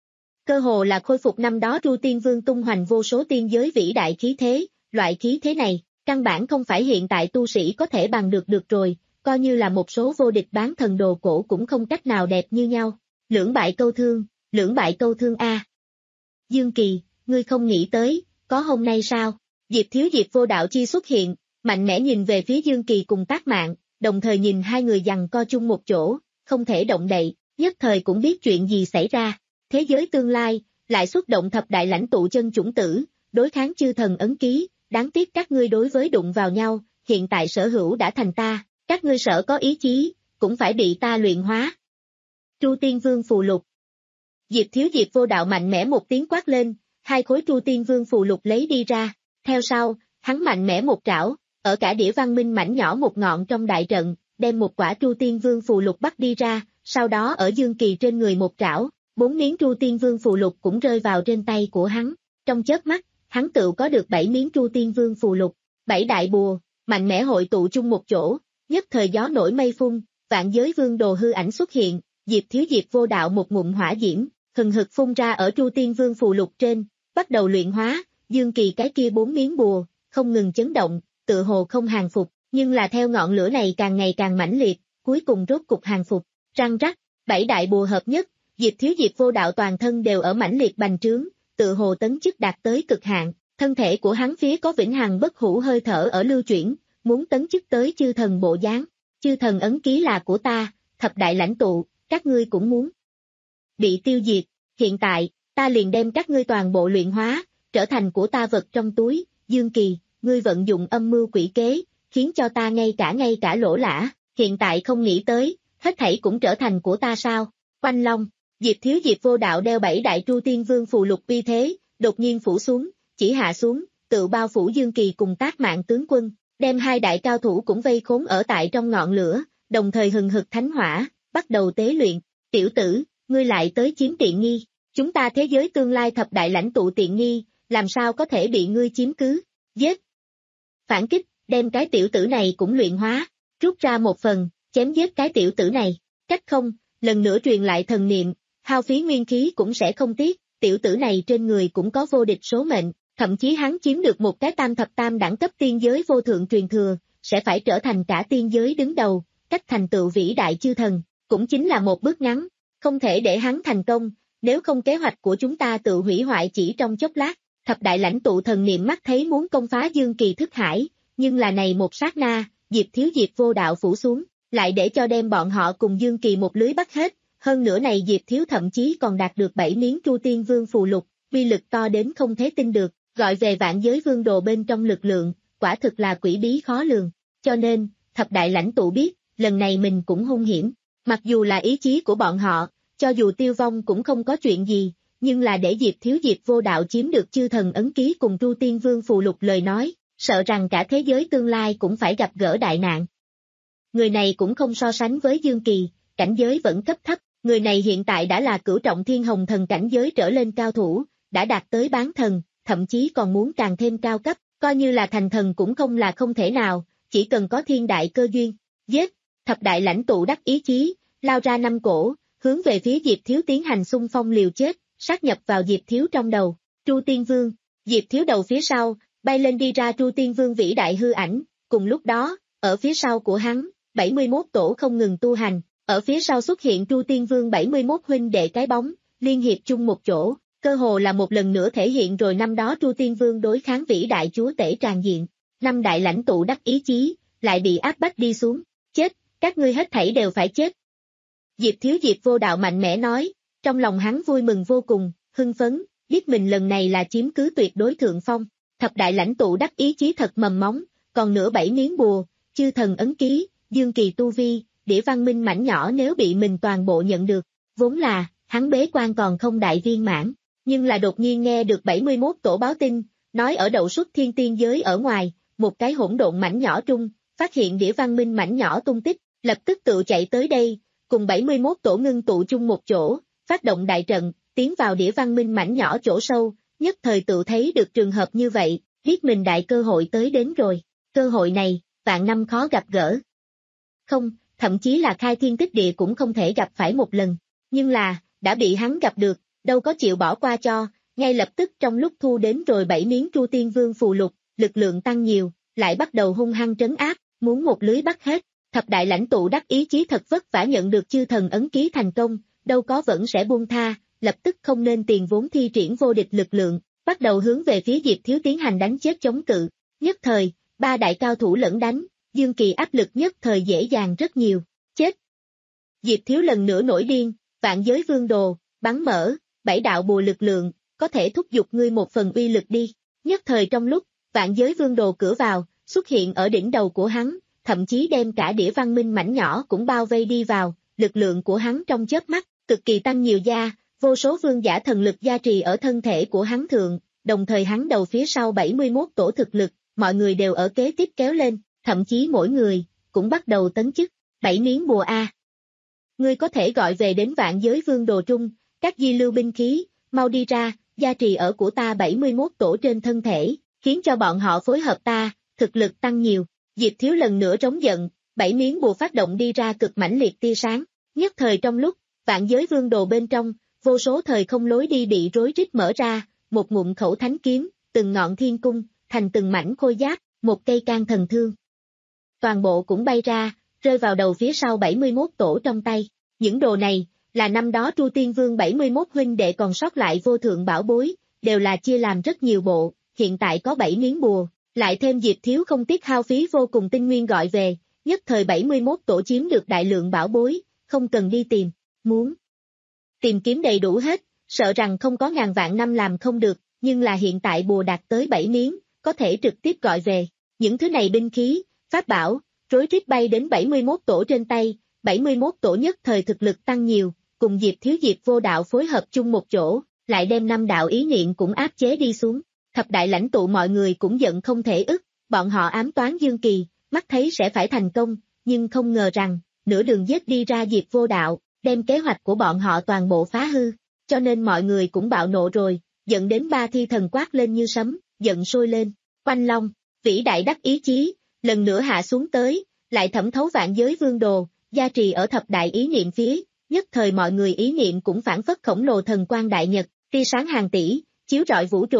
Cơ hồ là khôi phục năm đó Tru Tiên Vương tung hoành vô số tiên giới vĩ đại khí thế, loại khí thế này, căn bản không phải hiện tại tu sĩ có thể bằng được được rồi, coi như là một số vô địch bán thần đồ cổ cũng không cách nào đẹp như nhau. Lưỡng bại câu thương, lưỡng bại câu thương a. Dương Kỳ, ngươi không nghĩ tới, có hôm nay sao? Diệp Thiếu Diệp Vô Đạo Chi xuất hiện, mạnh mẽ nhìn về phía Dương Kỳ cùng Tác Mạng, đồng thời nhìn hai người giằng co chung một chỗ, không thể động đậy, nhất thời cũng biết chuyện gì xảy ra. Thế giới tương lai, lại xuất động thập đại lãnh tụ chân chủng tử, đối kháng chư thần ấn ký, đáng tiếc các ngươi đối với đụng vào nhau, hiện tại sở hữu đã thành ta, các ngươi sở có ý chí, cũng phải bị ta luyện hóa. Tru Tiên Vương phù lục. Diệp Thiếu Diệp Vô Đạo mạnh mẽ một tiếng quát lên, hai khối Tru Tiên Vương phù lục lấy đi ra, theo sau, hắn mạnh mẽ một trảo, ở cả đĩa văn minh mảnh nhỏ một ngọn trong đại trận, đem một quả Tru Tiên Vương phù lục bắt đi ra, sau đó ở Dương Kỳ trên người một trảo. Bốn miếng Tru Tiên Vương phù lục cũng rơi vào trên tay của hắn, trong chớp mắt, hắn tự có được bảy miếng Tru Tiên Vương phù lục, bảy đại bùa, mạnh mẽ hội tụ chung một chỗ, nhất thời gió nổi mây phun, vạn giới vương đồ hư ảnh xuất hiện, Diệp Thiếu Diệp Vô Đạo một ngụm hỏa diễm, hừng hực phun ra ở Tru Tiên Vương phù lục trên, bắt đầu luyện hóa, Dương Kỳ cái kia bốn miếng bùa, không ngừng chấn động, tự hồ không hàng phục, nhưng là theo ngọn lửa này càng ngày càng mãnh liệt, cuối cùng rốt cục hàng phục, răng rắc, bảy đại bùa hợp nhất. Diệp Thiếu Diệp Vô Đạo toàn thân đều ở mãnh liệt bành trướng, tự hồ tấn chức đạt tới cực hạn, thân thể của hắn phía có vĩnh hằng bất hủ hơi thở ở lưu chuyển, muốn tấn chức tới chư thần bộ dáng. Chư thần ấn ký là của ta, thập đại lãnh tụ, các ngươi cũng muốn bị tiêu diệt, hiện tại, ta liền đem các ngươi toàn bộ luyện hóa, trở thành của ta vật trong túi. Dương Kỳ, ngươi vận dụng âm mưu quỷ kế, khiến cho ta ngay cả ngay cả lỗ lã, hiện tại không nghĩ tới, hết thảy cũng trở thành của ta sao? Oanh Long. Diệp Thiếu Diệp Vô Đạo đeo bảy đại Tru Tiên Vương phù lục uy thế, đột nhiên phủ xuống, chỉ hạ xuống, tự bao phủ Dương Kỳ cùng Tác Mạng tướng quân, đem hai đại cao thủ cũng vây khốn ở tại trong ngọn lửa, đồng thời hừng hực thánh hỏa, bắt đầu tế luyện. Tiểu tử, ngươi lại tới chiếm tiện nghi, chúng ta thế giới tương lai thập đại lãnh tụ tiện nghi, làm sao có thể bị ngươi chiếm cứ? Giết! Phản kích, đem cái tiểu tử này cũng luyện hóa, rút ra một phần, chém giết cái tiểu tử này. Cách không, lần nữa truyền lại thần niệm. Hao phí nguyên khí cũng sẽ không tiếc, tiểu tử này trên người cũng có vô địch số mệnh, thậm chí hắn chiếm được một cái tam thập tam đẳng cấp tiên giới vô thượng truyền thừa, sẽ phải trở thành cả tiên giới đứng đầu, cách thành tựu vĩ đại chư thần, cũng chính là một bước ngắn, không thể để hắn thành công, nếu không kế hoạch của chúng ta tự hủy hoại chỉ trong chốc lát. Thập đại lãnh tụ thần niệm mắt thấy muốn công phá Dương Kỳ thức hải, nhưng là này một sát na, Diệp Thiếu Diệp vô đạo phủ xuống, lại để cho đem bọn họ cùng Dương Kỳ một lưới bắt hết, hơn nữa này Diệp Thiếu thậm chí còn đạt được bảy miếng Tru Tiên Vương phù lục, uy lực to đến không thể tin được, gọi về vạn giới vương đồ bên trong lực lượng, quả thực là quỷ bí khó lường, cho nên, thập đại lãnh tụ biết, lần này mình cũng hung hiểm, mặc dù là ý chí của bọn họ, cho dù tiêu vong cũng không có chuyện gì, nhưng là để Diệp Thiếu Diệp vô đạo chiếm được chư thần ấn ký cùng Tru Tiên Vương phù lục lời nói, sợ rằng cả thế giới tương lai cũng phải gặp gỡ đại nạn. Người này cũng không so sánh với Dương Kỳ, cảnh giới vẫn cấp thấp, người này hiện tại đã là cửu trọng thiên hồng thần cảnh giới trở lên cao thủ, đã đạt tới bán thần, thậm chí còn muốn càng thêm cao cấp, coi như là thành thần cũng không là không thể nào, chỉ cần có thiên đại cơ duyên. Giết, thập đại lãnh tụ đắc ý chí, lao ra năm cổ, hướng về phía Diệp Thiếu tiến hành xung phong liều chết, sát nhập vào Diệp Thiếu trong đầu. Tru Tiên Vương, Diệp Thiếu đầu phía sau, bay lên đi ra Tru Tiên Vương vĩ đại hư ảnh, cùng lúc đó, ở phía sau của hắn, bảy mươi mốt tổ không ngừng tu hành, ở phía sau xuất hiện Tru Tiên Vương bảy mươi mốt huynh đệ cái bóng, liên hiệp chung một chỗ, cơ hồ là một lần nữa thể hiện rồi năm đó Tru Tiên Vương đối kháng vĩ đại chúa tể tràn diện. Năm đại lãnh tụ đắc ý chí, lại bị áp bách đi xuống, chết, các ngươi hết thảy đều phải chết. Diệp Thiếu Diệp vô đạo mạnh mẽ nói, trong lòng hắn vui mừng vô cùng, hưng phấn, biết mình lần này là chiếm cứ tuyệt đối thượng phong, thập đại lãnh tụ đắc ý chí thật mầm móng, còn nửa bảy miếng bùa, chư thần ấn ký, Dương Kỳ tu vi, đĩa văn minh mảnh nhỏ nếu bị mình toàn bộ nhận được, vốn là, hắn bế quan còn không đại viên mãn, nhưng là đột nhiên nghe được bảy mươi mốt tổ báo tin, nói ở đậu xuất thiên tiên giới ở ngoài, một cái hỗn độn mảnh nhỏ trung, phát hiện đĩa văn minh mảnh nhỏ tung tích, lập tức tự chạy tới đây, cùng bảy mươi mốt tổ ngưng tụ chung một chỗ, phát động đại trận, tiến vào đĩa văn minh mảnh nhỏ chỗ sâu, nhất thời tự thấy được trường hợp như vậy, biết mình đại cơ hội tới đến rồi, cơ hội này, vạn năm khó gặp gỡ. Không, thậm chí là khai thiên tích địa cũng không thể gặp phải một lần, nhưng là, đã bị hắn gặp được, đâu có chịu bỏ qua cho, ngay lập tức trong lúc thu đến rồi bảy miếng Tru Tiên Vương phù lục, lực lượng tăng nhiều, lại bắt đầu hung hăng trấn áp, muốn một lưới bắt hết, thập đại lãnh tụ đắc ý chí thật vất vả nhận được chư thần ấn ký thành công, đâu có vẫn sẽ buông tha, lập tức không nên tiền vốn thi triển vô địch lực lượng, bắt đầu hướng về phía Diệp Thiếu tiến hành đánh chết chống cự, nhất thời, ba đại cao thủ lẫn đánh, Dương Kỳ áp lực nhất thời dễ dàng rất nhiều, chết. Diệp Thiếu lần nữa nổi điên, vạn giới vương đồ, bắn mở, bảy đạo bùa lực lượng, có thể thúc giục ngươi một phần uy lực đi, nhất thời trong lúc, vạn giới vương đồ cửa vào, xuất hiện ở đỉnh đầu của hắn, thậm chí đem cả đĩa văn minh mảnh nhỏ cũng bao vây đi vào, lực lượng của hắn trong chớp mắt, cực kỳ tăng nhiều gia, vô số vương giả thần lực gia trì ở thân thể của hắn thượng, đồng thời hắn đầu phía sau bảy mươi mốt tổ thực lực, mọi người đều ở kế tiếp kéo lên, thậm chí mỗi người, cũng bắt đầu tấn chức, bảy miếng bùa A. Ngươi có thể gọi về đến vạn giới vương đồ trung, các di lưu binh khí, mau đi ra, gia trì ở của ta bảy mươi mốt tổ trên thân thể, khiến cho bọn họ phối hợp ta, thực lực tăng nhiều. Diệp Thiếu lần nữa trống giận, bảy miếng bùa phát động đi ra cực mãnh liệt tia sáng, nhất thời trong lúc, vạn giới vương đồ bên trong, vô số thời không lối đi bị rối rít mở ra, một ngụm khẩu thánh kiếm, từng ngọn thiên cung, thành từng mảnh khôi giáp, một cây can thần thương. Toàn bộ cũng bay ra, rơi vào đầu phía sau bảy mươi mốt tổ trong tay. Những đồ này, là năm đó Tru Tiên Vương bảy mươi mốt huynh đệ còn sót lại vô thượng bảo bối, đều là chia làm rất nhiều bộ, hiện tại có bảy miếng bùa, lại thêm Diệp Thiếu không tiếc hao phí vô cùng tinh nguyên gọi về, nhất thời bảy mươi mốt tổ chiếm được đại lượng bảo bối, không cần đi tìm, muốn tìm kiếm đầy đủ hết, sợ rằng không có ngàn vạn năm làm không được, nhưng là hiện tại bùa đạt tới bảy miếng, có thể trực tiếp gọi về, những thứ này binh khí, pháp bảo, rối rít bay đến bảy mươi mốt tổ trên tay, bảy mươi mốt tổ nhất thời thực lực tăng nhiều, cùng Diệp Thiếu Diệp vô đạo phối hợp chung một chỗ, lại đem năm đạo ý niệm cũng áp chế đi xuống. Thập đại lãnh tụ mọi người cũng giận không thể ức, bọn họ ám toán Dương Kỳ, mắt thấy sẽ phải thành công, nhưng không ngờ rằng, nửa đường giết đi ra Diệp vô đạo, đem kế hoạch của bọn họ toàn bộ phá hư, cho nên mọi người cũng bạo nộ rồi, giận đến ba thi thần quát lên như sấm, giận sôi lên, Quanh Long, vĩ đại đắc ý chí, lần nữa hạ xuống tới, lại thẩm thấu vạn giới vương đồ, gia trì ở thập đại ý niệm phía, nhất thời mọi người ý niệm cũng phản phất khổng lồ thần quang đại nhật, tia sáng hàng tỷ, chiếu rọi vũ trụ,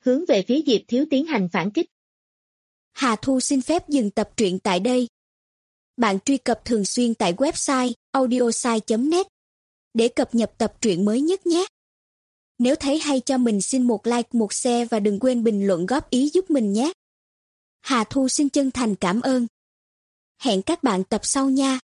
hướng về phía Diệp Thiếu tiến hành phản kích. Hà Thu xin phép dừng tập truyện tại đây. Bạn truy cập thường xuyên tại website audiosai chấm net để cập nhật tập truyện mới nhất nhé. Nếu thấy hay cho mình xin một like, một share và đừng quên bình luận góp ý giúp mình nhé. Hà Thu xin chân thành cảm ơn. Hẹn các bạn tập sau nha.